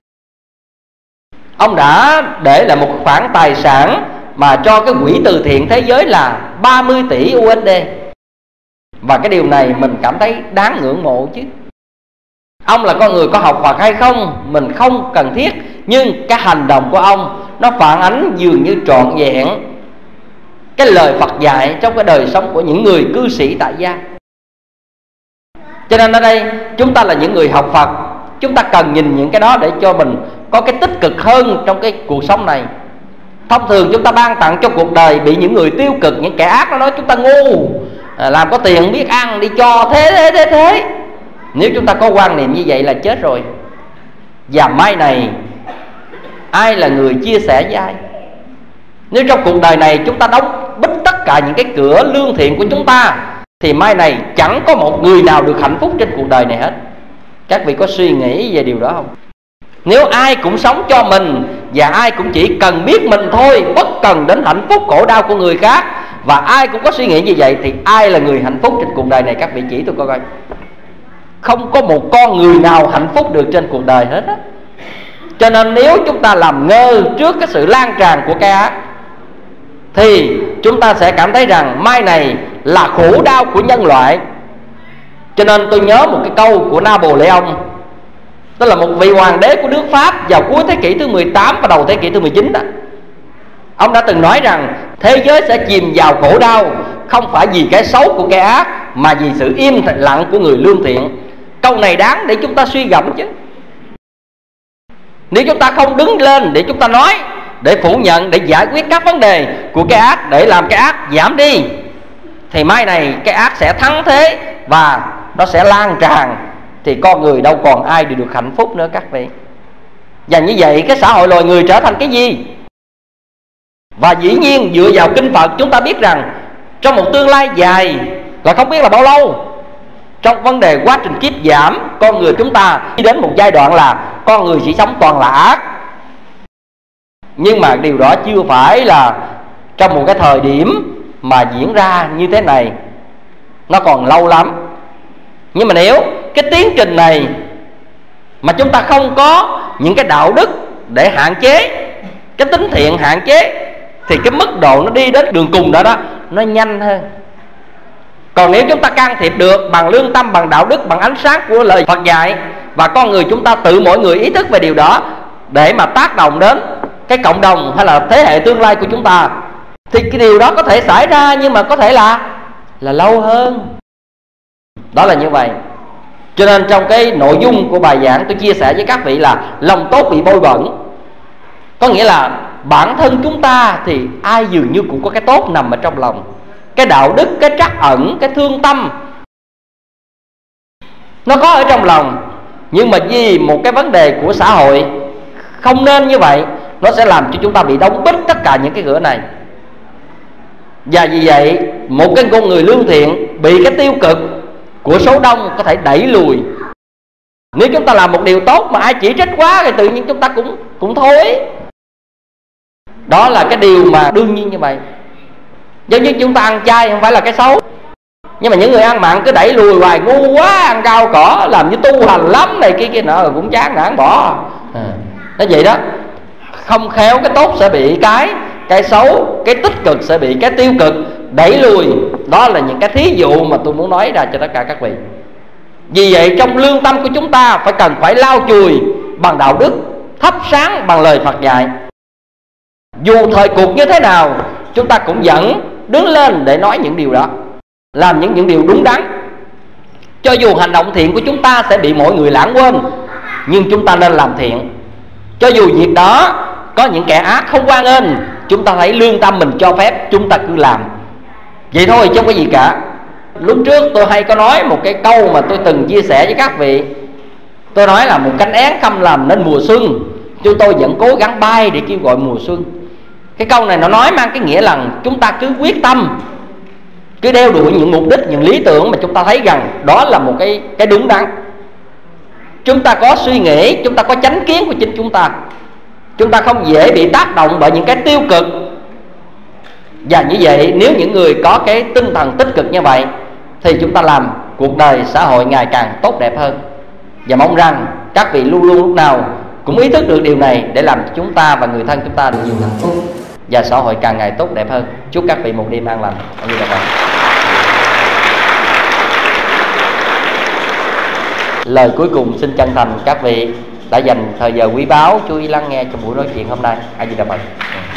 Ông đã để lại một khoản tài sản mà cho cái quỹ từ thiện thế giới là 30 tỷ USD. Và cái điều này mình cảm thấy đáng ngưỡng mộ chứ. Ông là con người có học Phật hay không mình không cần thiết, nhưng cái hành động của ông nó phản ánh dường như trọn vẹn cái lời Phật dạy trong cái đời sống của những người cư sĩ tại gia. Cho nên ở đây chúng ta là những người học Phật, Chúng ta cần nhìn những cái đó để cho mình có cái tích cực hơn trong cái cuộc sống này. Thông thường chúng ta ban tặng cho cuộc đời bị những người tiêu cực, những kẻ ác nó nói chúng ta ngu, làm có tiền biết ăn, đi cho thế. Nếu chúng ta có quan niệm như vậy là chết rồi. Và mai này ai là người chia sẻ với ai? Nếu trong cuộc đời này chúng ta đóng bít tất cả những cái cửa lương thiện của chúng ta, thì mai này chẳng có một người nào được hạnh phúc trên cuộc đời này hết. Các vị có suy nghĩ về điều đó không? Nếu ai cũng sống cho mình và ai cũng chỉ cần biết mình thôi, bất cần đến hạnh phúc khổ đau của người khác, và ai cũng có suy nghĩ như vậy, thì ai là người hạnh phúc trên cuộc đời này? Các vị chỉ tôi coi. Không có một con người nào hạnh phúc được trên cuộc đời hết á. Cho nên nếu chúng ta làm ngơ trước cái sự lan tràn của cái ác, thì chúng ta sẽ cảm thấy rằng mai này là khổ đau của nhân loại. Cho nên tôi nhớ một cái câu của Napoleon, đó là một vị hoàng đế của nước Pháp vào cuối thế kỷ thứ 18 và đầu thế kỷ thứ 19 đó. Ông đã từng nói rằng thế giới sẽ chìm vào khổ đau, không phải vì cái xấu của kẻ ác, mà vì sự im lặng của người lương thiện. Câu này đáng để chúng ta suy gẫm chứ. Nếu chúng ta không đứng lên để chúng ta nói, để phủ nhận, để giải quyết các vấn đề của cái ác, để làm cái ác giảm đi, thì mai này cái ác sẽ thắng thế và nó sẽ lan tràn, thì con người đâu còn ai được hạnh phúc nữa các vị. Và như vậy cái xã hội loài người trở thành cái gì? Và dĩ nhiên dựa vào kinh Phật chúng ta biết rằng trong một tương lai dài, là không biết là bao lâu, trong vấn đề quá trình kiếp giảm, con người chúng ta đi đến một giai đoạn là con người chỉ sống toàn là ác. Nhưng mà điều đó chưa phải là trong một cái thời điểm mà diễn ra như thế này, nó còn lâu lắm. Nhưng mà nếu cái tiến trình này mà chúng ta không có những cái đạo đức để hạn chế, cái tính thiện hạn chế, thì cái mức độ nó đi đến đường cùng đó nó nhanh hơn. Còn nếu chúng ta can thiệp được bằng lương tâm, bằng đạo đức, bằng ánh sáng của lời Phật dạy, và con người chúng ta tự mỗi người ý thức về điều đó để mà tác động đến cái cộng đồng hay là thế hệ tương lai của chúng ta, thì cái điều đó có thể xảy ra, nhưng mà có thể là lâu hơn. Đó là như vậy. Cho nên trong cái nội dung của bài giảng tôi chia sẻ với các vị là lòng tốt bị bôi bẩn. Có nghĩa là bản thân chúng ta thì ai dường như cũng có cái tốt nằm ở trong lòng, cái đạo đức, cái trắc ẩn, cái thương tâm nó có ở trong lòng. Nhưng mà vì một cái vấn đề của xã hội không nên như vậy, nó sẽ làm cho chúng ta bị đóng bít tất cả những cái cửa này. Và vì vậy một cái con người lương thiện bị cái tiêu cực của số đông có thể đẩy lùi. Nếu chúng ta làm một điều tốt mà ai chỉ trích quá thì tự nhiên chúng ta cũng thôi. Đó là cái điều mà đương nhiên như vậy. Giống như chúng ta ăn chay không phải là cái xấu, nhưng mà những người ăn mặn cứ đẩy lùi hoài, ngu quá, ăn rau cỏ, làm như tu hành lắm này kia nọ, cũng chán nản bỏ. Nó vậy đó. Không khéo cái tốt sẽ bị cái xấu, cái tích cực sẽ bị cái tiêu cực đẩy lùi. Đó là những cái thí dụ mà tôi muốn nói ra cho tất cả các vị. Vì vậy trong lương tâm của chúng ta phải lau chùi bằng đạo đức, thắp sáng bằng lời Phật dạy. Dù thời cuộc như thế nào, chúng ta cũng vẫn đứng lên để nói những điều đó, làm những điều đúng đắn. Cho dù hành động thiện của chúng ta sẽ bị mọi người lãng quên, nhưng chúng ta nên làm thiện. Cho dù việc đó có những kẻ ác không hoan nghênh, chúng ta thấy lương tâm mình cho phép, chúng ta cứ làm. Vậy thôi chứ không có gì cả. Lúc trước tôi hay có nói một cái câu mà tôi từng chia sẻ với các vị. Tôi nói là một cánh én không làm nên mùa xuân, chúng tôi vẫn cố gắng bay để kêu gọi mùa xuân. Cái câu này nó nói mang cái nghĩa là chúng ta cứ quyết tâm, cứ đeo đuổi những mục đích, những lý tưởng mà chúng ta thấy rằng đó là một cái đúng đắn. Chúng ta có suy nghĩ, chúng ta có chánh kiến của chính chúng ta. Chúng ta không dễ bị tác động bởi những cái tiêu cực. Và như vậy nếu những người có cái tinh thần tích cực như vậy, thì chúng ta làm cuộc đời xã hội ngày càng tốt đẹp hơn. Và mong rằng các vị luôn luôn lúc nào cũng ý thức được điều này, để làm cho chúng ta và người thân chúng ta được nhiều hạnh phúc và xã hội càng ngày tốt đẹp hơn. Chúc các vị một đêm an lành. Lời cuối cùng xin chân thành các vị đã dành thời giờ quý báu chú ý lắng nghe trong buổi nói chuyện hôm nay. A Di Đà Phật.